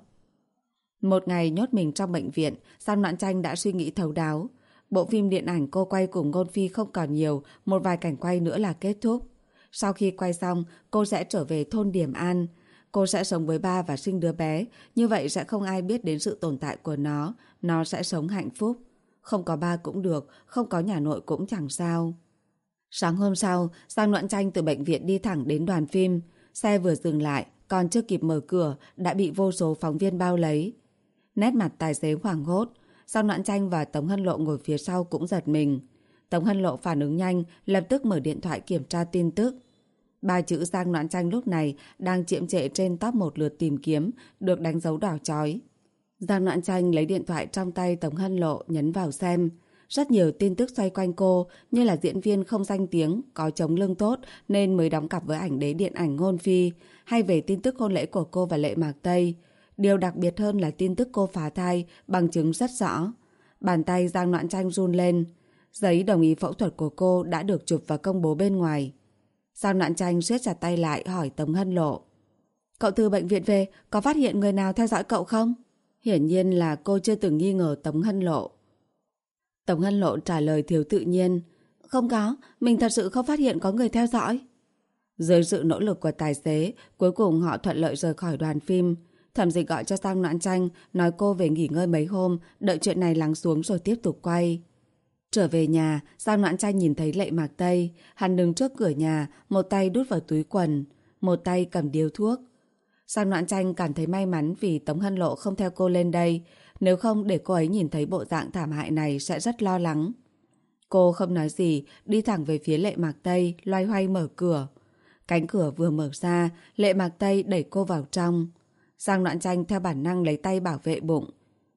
Một ngày nhốt mình trong bệnh viện, Giang Noãn Tranh đã suy nghĩ thấu đáo. Bộ phim điện ảnh cô quay cùng Ngôn Phi không còn nhiều, một vài cảnh quay nữa là kết thúc. Sau khi quay xong, cô sẽ trở về thôn Điềm An. Cô sẽ sống với ba và sinh đứa bé, như vậy sẽ không ai biết đến sự tồn tại của nó sẽ sống hạnh phúc. Không có ba cũng được, không có nhà nội cũng chẳng sao. Sáng hôm sau, Giang Noãn Tranh từ bệnh viện đi thẳng đến đoàn phim. Xe vừa dừng lại, còn chưa kịp mở cửa, đã bị vô số phóng viên bao lấy. Nét mặt tài xế hoảng hốt, Giang Noãn Tranh và Tống Hân Lộ ngồi phía sau cũng giật mình. Tống Hân Lộ phản ứng nhanh, lập tức mở điện thoại kiểm tra tin tức. 3 chữ Giang Noãn Tranh lúc này đang chiếm trệ trên top một lượt tìm kiếm, được đánh dấu đỏ chói. Giang Noãn Tranh lấy điện thoại trong tay Tống Hân Lộ nhấn vào xem. Rất nhiều tin tức xoay quanh cô, như là diễn viên không danh tiếng, có chống lưng tốt nên mới đóng cặp với ảnh đế điện ảnh Ngôn Phi, hay về tin tức hôn lễ của cô và Lệ Mạc Tây. Điều đặc biệt hơn là tin tức cô phá thai, bằng chứng rất rõ. Bàn tay Giang Noãn Tranh run lên. Giấy đồng ý phẫu thuật của cô đã được chụp và công bố bên ngoài. Giang Noãn Tranh siết chặt tay lại hỏi Tống Hân Lộ. Cậu từ bệnh viện về, có phát hiện người nào theo dõi cậu không? Hiển nhiên là cô chưa từng nghi ngờ Tống Hân Lộ. Tống Hân Lộ trả lời thiếu tự nhiên. Không có, mình thật sự không phát hiện có người theo dõi. Dưới sự nỗ lực của tài xế, cuối cùng họ thuận lợi rời khỏi đoàn phim. Thẩm Dịch gọi cho Giang Noãn Tranh, nói cô về nghỉ ngơi mấy hôm, đợi chuyện này lắng xuống rồi tiếp tục quay. Trở về nhà, Giang Noãn Tranh nhìn thấy Lệ Mạc Tây. Hắn đứng trước cửa nhà, một tay đút vào túi quần, một tay cầm điếu thuốc. Giang Noãn Tranh cảm thấy may mắn vì Tống Hân Lộ không theo cô lên đây. Nếu không để cô ấy nhìn thấy bộ dạng thảm hại này sẽ rất lo lắng. Cô không nói gì, đi thẳng về phía Lệ Mạc Tây, loay hoay mở cửa. Cánh cửa vừa mở ra, Lệ Mạc Tây đẩy cô vào trong. Giang Noãn Tranh theo bản năng lấy tay bảo vệ bụng.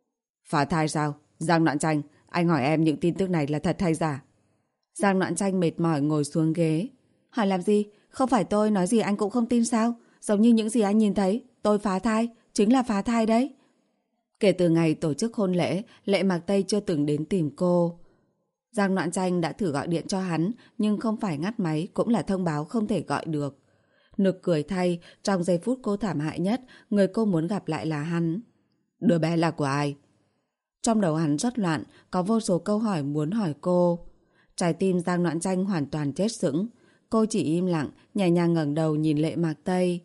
Phá thai sao? Giang Noãn Tranh, anh hỏi em những tin tức này là thật hay giả? Giang Noãn Tranh mệt mỏi ngồi xuống ghế. Hỏi làm gì? Không phải tôi nói gì anh cũng không tin sao? Giống như những gì anh nhìn thấy, tôi phá thai, chính là phá thai đấy. Kể từ ngày tổ chức hôn lễ, Lệ Mạc Tây chưa từng đến tìm cô. Giang Noãn Tranh đã thử gọi điện cho hắn, nhưng không phải ngắt máy cũng là thông báo không thể gọi được. Nực cười thay, trong giây phút cô thảm hại nhất, người cô muốn gặp lại là hắn. Đứa bé là của ai? Trong đầu hắn rất loạn, có vô số câu hỏi muốn hỏi cô. Trái tim Giang Noãn Tranh hoàn toàn chết sững. Cô chỉ im lặng, nhẹ nhàng ngẩng đầu nhìn Lệ Mạc Tây.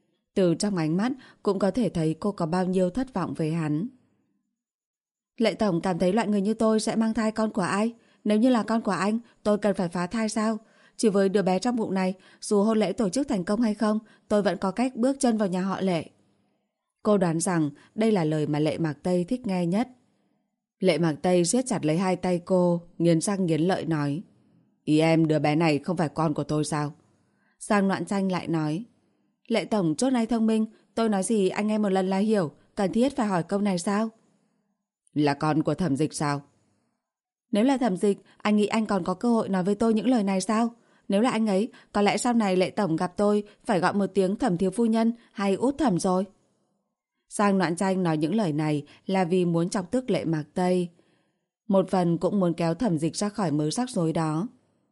Từ trong ánh mắt cũng có thể thấy cô có bao nhiêu thất vọng về hắn. Lệ Tổng cảm thấy loại người như tôi sẽ mang thai con của ai? Nếu như là con của anh, tôi cần phải phá thai sao? Chỉ với đứa bé trong bụng này, dù hôn lễ tổ chức thành công hay không, tôi vẫn có cách bước chân vào nhà họ Lệ. Cô đoán rằng đây là lời mà Lệ Mạc Tây thích nghe nhất. Lệ Mạc Tây siết chặt lấy hai tay cô, nghiến răng nghiến lợi nói. Ý em đứa bé này không phải con của tôi sao? Giang Noãn Chanh lại nói. Lệ tổng chốt này thông minh, tôi nói gì anh nghe một lần là hiểu, cần thiết phải hỏi câu này sao? Là con của Thẩm Dịch sao? Nếu là Thẩm Dịch, anh nghĩ anh còn có cơ hội nói với tôi những lời này sao? Nếu là anh ấy, có lẽ sau này Lệ tổng gặp tôi phải gọi một tiếng Thẩm thiếu phu nhân hay út Thẩm rồi. Giang Noãn Chanh nói những lời này là vì muốn chọc tức Lệ Mạc Tây. Một phần cũng muốn kéo Thẩm Dịch ra khỏi mớ rắc rối đó.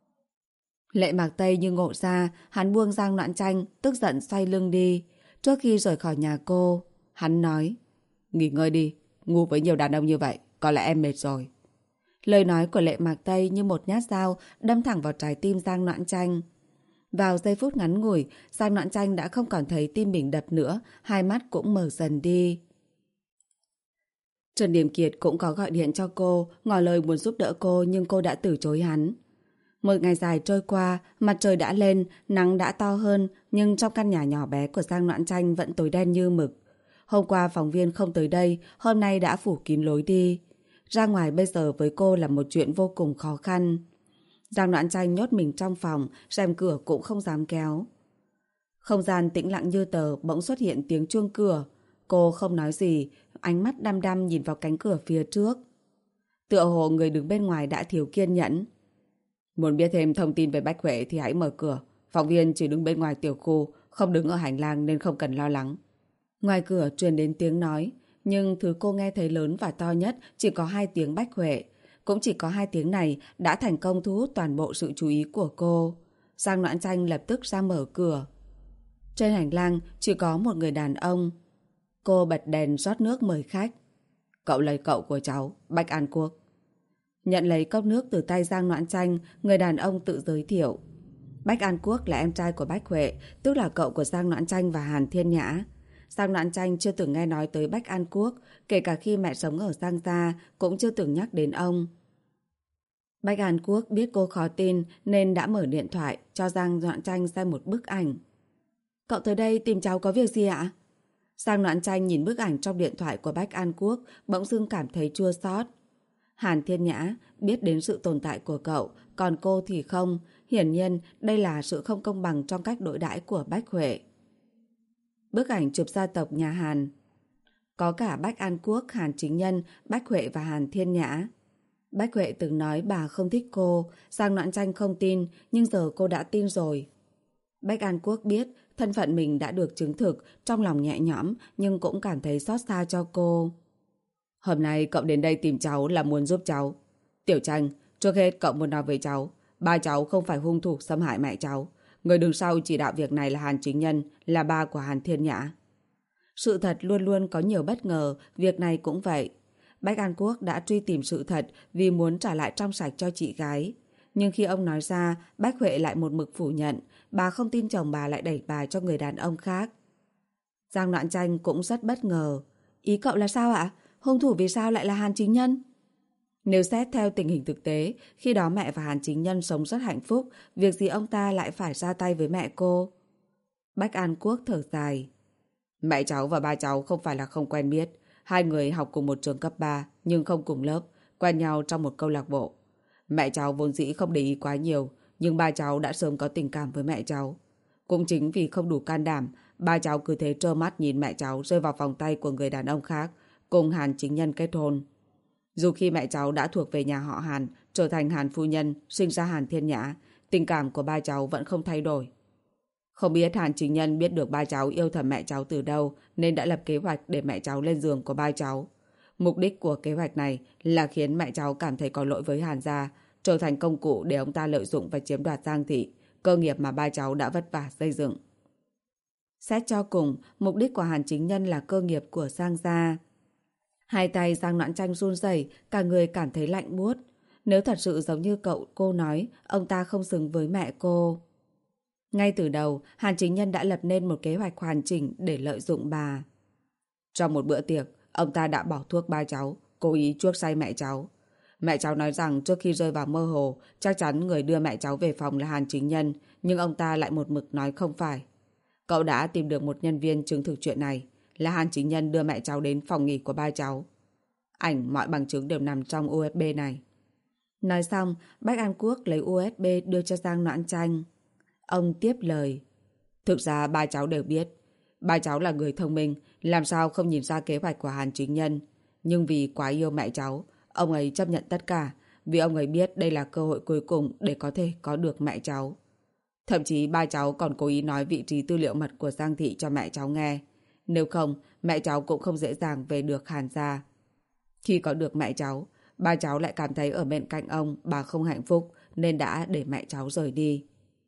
Lệ Mạc Tây như ngộ ra, hắn buông Giang Noãn Chanh, tức giận xoay lưng đi. Trước khi rời khỏi nhà cô, hắn nói. Nghỉ ngơi đi, ngủ với nhiều đàn ông như vậy, có lẽ em mệt rồi. Lời nói của Lệ Mạc Tây như một nhát dao đâm thẳng vào trái tim Giang Noãn Chanh. Vào giây phút ngắn ngủi, Giang Noãn Chanh đã không còn thấy tim mình đập nữa, hai mắt cũng mở dần đi. Trần Điềm Kiệt cũng có gọi điện cho cô, ngỏ lời muốn giúp đỡ cô nhưng cô đã từ chối hắn. Một ngày dài trôi qua, mặt trời đã lên, nắng đã to hơn, nhưng trong căn nhà nhỏ bé của Giang Noãn Chanh vẫn tối đen như mực. Hôm qua phóng viên không tới đây, hôm nay đã phủ kín lối đi. Ra ngoài bây giờ với cô là một chuyện vô cùng khó khăn. Giang Noãn Chanh nhốt mình trong phòng, rèm cửa cũng không dám kéo. Không gian tĩnh lặng như tờ, bỗng xuất hiện tiếng chuông cửa. Cô không nói gì, ánh mắt đăm đăm nhìn vào cánh cửa phía trước. Tựa hồ người đứng bên ngoài đã thiếu kiên nhẫn. Muốn biết thêm thông tin về Bách Huệ thì hãy mở cửa. Phóng viên chỉ đứng bên ngoài tiểu khu, không đứng ở hành lang nên không cần lo lắng. Ngoài cửa truyền đến tiếng nói, nhưng thứ cô nghe thấy lớn và to nhất chỉ có hai tiếng Bách Huệ. Cũng chỉ có hai tiếng này đã thành công thu hút toàn bộ sự chú ý của cô. Giang Noãn Chanh lập tức ra mở cửa. Trên hành lang chỉ có một người đàn ông. Cô bật đèn rót nước mời khách. Cậu là cậu của cháu, Bách An Quốc. Nhận lấy cốc nước từ tay Giang Noãn Chanh, người đàn ông tự giới thiệu. Bách An Quốc là em trai của Bách Huệ, tức là cậu của Giang Noãn Chanh và Hàn Thiên Nhã. Giang Noãn Chanh chưa từng nghe nói tới Bách An Quốc, kể cả khi mẹ sống ở Giang Gia cũng chưa từng nhắc đến ông. Bách An Quốc biết cô khó tin nên đã mở điện thoại cho Giang Noãn Chanh xem một bức ảnh. Cậu tới đây tìm cháu có việc gì ạ? Giang Noãn Chanh nhìn bức ảnh trong điện thoại của Bách An Quốc, bỗng dưng cảm thấy chua xót. Hàn Thiên Nhã biết đến sự tồn tại của cậu, còn cô thì không. Hiển nhiên đây là sự không công bằng trong cách đối đãi của Bách Huệ. Bức ảnh chụp gia tộc nhà Hàn. Có cả Bách An Quốc, Hàn Chính Nhân, Bách Huệ và Hàn Thiên Nhã. Bách Huệ từng nói bà không thích cô, Giang Noãn Chanh không tin, nhưng giờ cô đã tin rồi. Bách An Quốc biết thân phận mình đã được chứng thực, trong lòng nhẹ nhõm nhưng cũng cảm thấy xót xa cho cô. Hôm nay cậu đến đây tìm cháu là muốn giúp cháu. Tiểu Chanh, trước hết cậu muốn nói với cháu, ba cháu không phải hung thủ xâm hại mẹ cháu. Người đứng sau chỉ đạo việc này là Hàn Chính Nhân, là ba của Hàn Thiên Nhã. Sự thật luôn luôn có nhiều bất ngờ, việc này cũng vậy. Bách An Quốc đã truy tìm sự thật vì muốn trả lại trong sạch cho chị gái. Nhưng khi ông nói ra, Bách Huệ lại một mực phủ nhận, bà không tin chồng bà lại đẩy bà cho người đàn ông khác. Giang Noãn Chanh cũng rất bất ngờ. Ý cậu là sao ạ? Hung thủ vì sao lại là Hàn Chính Nhân? Nếu xét theo tình hình thực tế, khi đó mẹ và Hàn Chính Nhân sống rất hạnh phúc, việc gì ông ta lại phải ra tay với mẹ cô? Bách An Quốc thở dài. Mẹ cháu và ba cháu không phải là không quen biết. Hai người học cùng một trường cấp 3, nhưng không cùng lớp, quen nhau trong một câu lạc bộ. Mẹ cháu vốn dĩ không để ý quá nhiều, nhưng ba cháu đã sớm có tình cảm với mẹ cháu. Cũng chính vì không đủ can đảm, ba cháu cứ thế trơ mắt nhìn mẹ cháu rơi vào vòng tay của người đàn ông khác, cùng Hàn Chính Nhân kết hôn. Dù khi mẹ cháu đã thuộc về nhà họ Hàn, trở thành Hàn phu nhân, sinh ra Hàn Thiên Nhã, tình cảm của ba cháu vẫn không thay đổi. Không biết Hàn Chính Nhân biết được ba cháu yêu thầm mẹ cháu từ đâu nên đã lập kế hoạch để mẹ cháu lên giường của ba cháu. Mục đích của kế hoạch này là khiến mẹ cháu cảm thấy có lỗi với Hàn gia, trở thành công cụ để ông ta lợi dụng và chiếm đoạt Giang thị, cơ nghiệp mà ba cháu đã vất vả xây dựng. Xét cho cùng, mục đích của Hàn Chính Nhân là cơ nghiệp của Giang gia. Hai tay Giang Noãn Chanh run rẩy, cả người cảm thấy lạnh buốt. Nếu thật sự giống như cô nói, ông ta không xứng với mẹ cô. Ngay từ đầu, Hàn Chính Nhân đã lập nên một kế hoạch hoàn chỉnh để lợi dụng bà. Trong một bữa tiệc, ông ta đã bỏ thuốc ba cháu, cố ý chuốc say mẹ cháu. Mẹ cháu nói rằng trước khi rơi vào mơ hồ, chắc chắn người đưa mẹ cháu về phòng là Hàn Chính Nhân, nhưng ông ta lại một mực nói không phải. Cậu đã tìm được một nhân viên chứng thực chuyện này, là Hàn Chính Nhân đưa mẹ cháu đến phòng nghỉ của ba cháu. Ảnh mọi bằng chứng đều nằm trong USB này. Nói xong, Bách An Quốc lấy USB đưa cho Giang Noãn Tranh. Ông tiếp lời. Thực ra ba cháu đều biết. Ba cháu là người thông minh, làm sao không nhìn ra kế hoạch của Hàn Chính Nhân. Nhưng vì quá yêu mẹ cháu, ông ấy chấp nhận tất cả, vì ông ấy biết đây là cơ hội cuối cùng để có thể có được mẹ cháu. Thậm chí ba cháu còn cố ý nói vị trí tư liệu mật của Giang Thị cho mẹ cháu nghe. Nếu không, mẹ cháu cũng không dễ dàng về được Hàn gia. Khi có được mẹ cháu, ba cháu lại cảm thấy ở bên cạnh ông bà không hạnh phúc nên đã để mẹ cháu rời đi.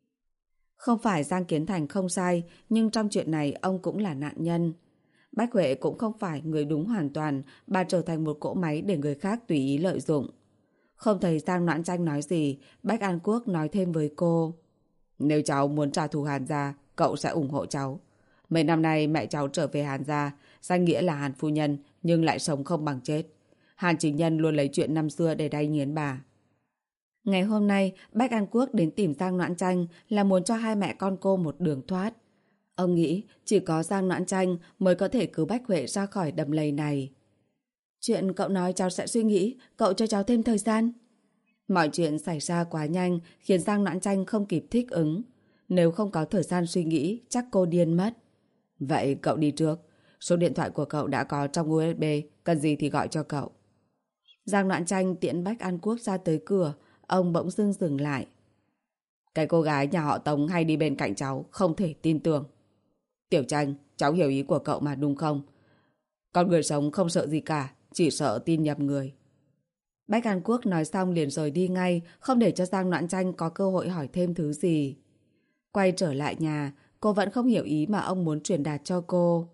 Không phải Giang Kiến Thành không sai, nhưng trong chuyện này ông cũng là nạn nhân. Bách Huệ cũng không phải người đúng hoàn toàn, bà trở thành một cỗ máy để người khác tùy ý lợi dụng. Không thấy Giang Noãn Tranh nói gì, Bách An Quốc nói thêm với cô. Nếu cháu muốn trả thù Hàn gia, cậu sẽ ủng hộ cháu. Mấy năm nay mẹ cháu trở về Hàn gia, danh nghĩa là Hàn phu nhân nhưng lại sống không bằng chết. Hàn Chính Nhân luôn lấy chuyện năm xưa để đay nghiến bà. Ngày hôm nay, Bách An Quốc đến tìm Giang Noãn Tranh là muốn cho hai mẹ con cô một đường thoát. Ông nghĩ chỉ có Giang Noãn Tranh mới có thể cứu Bách Huệ ra khỏi đầm lầy này. Chuyện cậu nói cháu sẽ suy nghĩ, cậu cho cháu thêm thời gian. Mọi chuyện xảy ra quá nhanh khiến Giang Noãn Tranh không kịp thích ứng. Nếu không có thời gian suy nghĩ, chắc cô điên mất. Vậy cậu đi trước. Số điện thoại của cậu đã có trong USB, cần gì thì gọi cho cậu. Giang Noãn Tranh tiễn Bách An Quốc ra tới cửa, ông bỗng dưng dừng lại. Cái cô gái nhà họ Tống hay đi bên cạnh cháu, không thể tin tưởng. Tiểu Tranh, cháu hiểu ý của cậu mà đúng không? Con người sống không sợ gì cả, chỉ sợ tin nhầm người. Bách An Quốc nói xong liền rời đi ngay, không để cho Giang Noãn Tranh có cơ hội hỏi thêm thứ gì. Quay trở lại nhà, cô vẫn không hiểu ý mà ông muốn truyền đạt cho cô.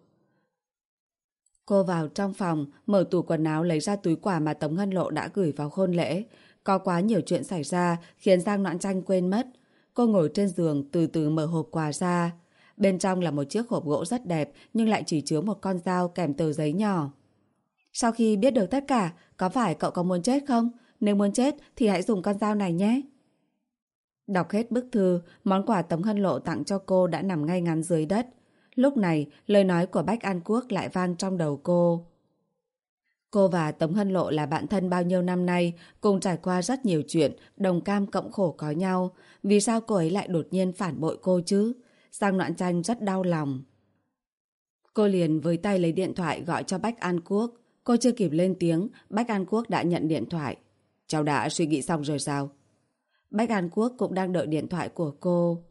Cô vào trong phòng, mở tủ quần áo lấy ra túi quà mà Tống Hân Lộ đã gửi vào hôn lễ. Có quá nhiều chuyện xảy ra khiến Giang Noãn Tranh quên mất. Cô ngồi trên giường từ từ mở hộp quà ra. Bên trong là một chiếc hộp gỗ rất đẹp nhưng lại chỉ chứa một con dao kèm tờ giấy nhỏ. Sau khi biết được tất cả, có phải cậu có muốn chết không? Nếu muốn chết thì hãy dùng con dao này nhé. Đọc hết bức thư, món quà Tống Hân Lộ tặng cho cô đã nằm ngay ngắn dưới đất. Lúc này, lời nói của Bách An Quốc lại vang trong đầu cô. Cô và Tống Hân Lộ là bạn thân bao nhiêu năm nay, cùng trải qua rất nhiều chuyện, đồng cam cộng khổ có nhau. Vì sao cô ấy lại đột nhiên phản bội cô chứ? Giang Noãn Tranh rất đau lòng. Cô liền với tay lấy điện thoại gọi cho Bách An Quốc. Cô chưa kịp lên tiếng, Bách An Quốc đã nhận điện thoại. Cháu đã suy nghĩ xong rồi sao? Bách An Quốc cũng đang đợi điện thoại của cô.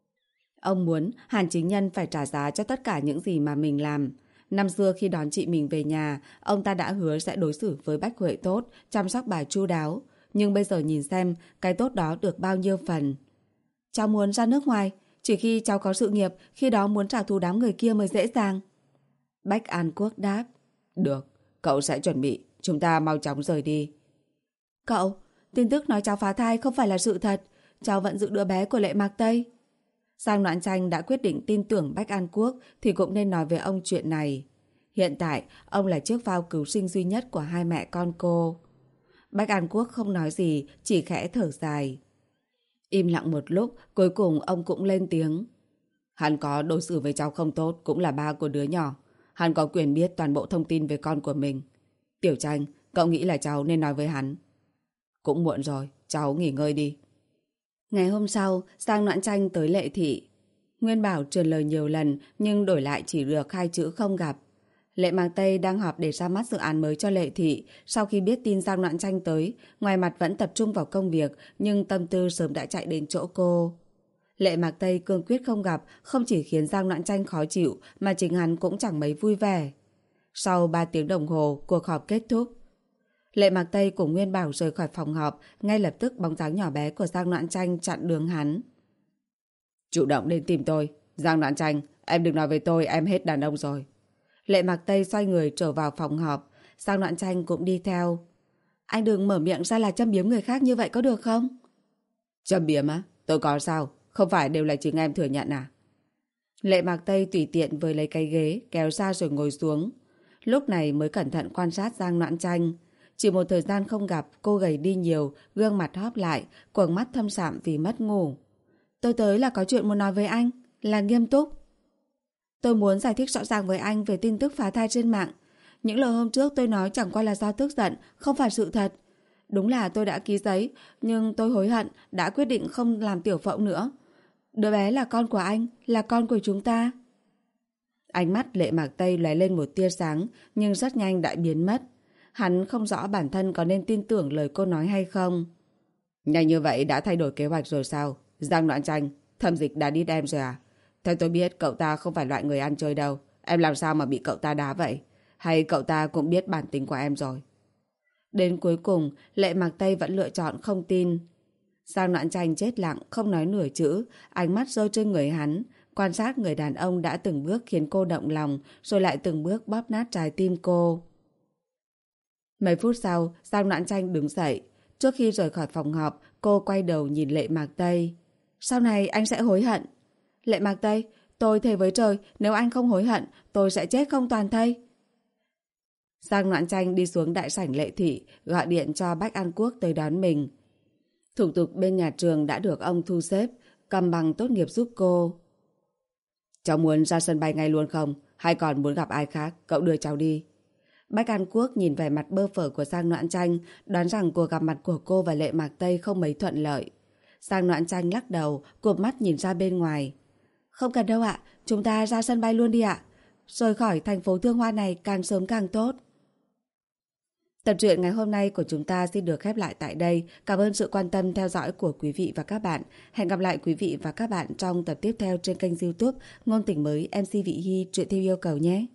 Ông muốn Hàn Chính Nhân phải trả giá cho tất cả những gì mà mình làm. Năm xưa khi đón chị mình về nhà, ông ta đã hứa sẽ đối xử với Bách Huệ tốt, chăm sóc bà chu đáo. Nhưng bây giờ nhìn xem cái tốt đó được bao nhiêu phần. Cháu muốn ra nước ngoài, chỉ khi cháu có sự nghiệp, khi đó muốn trả thù đám người kia mới dễ dàng. Bách An Quốc đáp. Được, cậu sẽ chuẩn bị, chúng ta mau chóng rời đi. Cậu, tin tức nói cháu phá thai không phải là sự thật, cháu vẫn giữ đứa bé của Lệ Mạc Tây. Giang Noãn Tranh đã quyết định tin tưởng Bách An Quốc thì cũng nên nói với ông chuyện này. Hiện tại, ông là chiếc phao cứu sinh duy nhất của hai mẹ con cô. Bách An Quốc không nói gì, chỉ khẽ thở dài. Im lặng một lúc, cuối cùng ông cũng lên tiếng. Hắn có đối xử với cháu không tốt, cũng là ba của đứa nhỏ. Hắn có quyền biết toàn bộ thông tin về con của mình. Tiểu Tranh, cậu nghĩ là cháu nên nói với hắn. Cũng muộn rồi, cháu nghỉ ngơi đi. Ngày hôm sau, Giang Noãn Tranh tới Lệ Thị. Nguyên Bảo truyền lời nhiều lần nhưng đổi lại chỉ được 2 chữ không gặp. Lệ Mạc Tây đang họp để ra mắt dự án mới cho Lệ Thị. Sau khi biết tin Giang Noãn Tranh tới, ngoài mặt vẫn tập trung vào công việc nhưng tâm tư sớm đã chạy đến chỗ cô. Lệ Mạc Tây cương quyết không gặp không chỉ khiến Giang Noãn Tranh khó chịu mà chính hắn cũng chẳng mấy vui vẻ. Sau 3 tiếng đồng hồ, cuộc họp kết thúc. Lệ Mạc Tây cùng Nguyên Bảo rời khỏi phòng họp, ngay lập tức bóng dáng nhỏ bé của Giang Noãn Tranh chặn đường hắn. Chủ động đến tìm tôi. Giang Noãn Tranh, em đừng nói với tôi em hết đàn ông rồi. Lệ Mạc Tây xoay người trở vào phòng họp, Giang Noãn Tranh cũng đi theo. Anh đừng mở miệng ra là châm biếm người khác như vậy có được không? Châm biếm á? Tôi có sao? Không phải đều là chính em thừa nhận à? Lệ Mạc Tây tùy tiện với lấy cái ghế kéo ra rồi ngồi xuống. Lúc này mới cẩn thận quan sát Giang Noãn Tranh. Chỉ một thời gian không gặp, cô gầy đi nhiều, gương mặt hóp lại, quầng mắt thâm sạm vì mất ngủ. Tôi tới là có chuyện muốn nói với anh, là nghiêm túc. Tôi muốn giải thích rõ ràng với anh về tin tức phá thai trên mạng. Những lời hôm trước tôi nói chẳng qua là do tức giận, không phải sự thật. Đúng là tôi đã ký giấy, nhưng tôi hối hận, đã quyết định không làm tiểu phẫu nữa. Đứa bé là con của anh, là con của chúng ta. Ánh mắt Lệ Mạc Tây lóe lên một tia sáng, nhưng rất nhanh đã biến mất. Hắn không rõ bản thân có nên tin tưởng lời cô nói hay không. Nhanh như vậy đã thay đổi kế hoạch rồi sao? Giang Noãn Tranh, Thẩm Dịch đã đi em rồi à? Theo tôi biết cậu ta không phải loại người ăn chơi đâu. Em làm sao mà bị cậu ta đá vậy? Hay cậu ta cũng biết bản tính của em rồi? Đến cuối cùng, Lệ Mạc Tây vẫn lựa chọn không tin. Giang Noãn Tranh chết lặng, không nói nửa chữ, ánh mắt rơi trên người hắn, quan sát người đàn ông đã từng bước khiến cô động lòng, rồi lại từng bước bóp nát trái tim cô. Mấy phút sau, Giang Noãn Tranh đứng dậy. Trước khi rời khỏi phòng họp, cô quay đầu nhìn Lệ Mạc Tây. Sau này anh sẽ hối hận. Lệ Mạc Tây, tôi thề với trời, nếu anh không hối hận, tôi sẽ chết không toàn thây. Giang Noãn Tranh đi xuống đại sảnh Lệ Thị, gọi điện cho Bách An Quốc tới đón mình. Thủ tục bên nhà trường đã được ông thu xếp, cầm bằng tốt nghiệp giúp cô. Cháu muốn ra sân bay ngay luôn không? Hay còn muốn gặp ai khác? Cậu đưa cháu đi. Bách An Quốc nhìn vẻ mặt bơ phờ của Giang Noãn Tranh, đoán rằng cuộc gặp mặt của cô và Lệ Mạc Tây không mấy thuận lợi. Giang Noãn Tranh lắc đầu, cụp mắt nhìn ra bên ngoài. Không cần đâu ạ, chúng ta ra sân bay luôn đi ạ. Rời khỏi thành phố thương hoa này càng sớm càng tốt. Tập truyện ngày hôm nay của chúng ta xin được khép lại tại đây. Cảm ơn sự quan tâm theo dõi của quý vị và các bạn. Hẹn gặp lại quý vị và các bạn trong tập tiếp theo trên kênh YouTube Ngôn Tình Mới MC Vị Hy truyện theo yêu cầu nhé.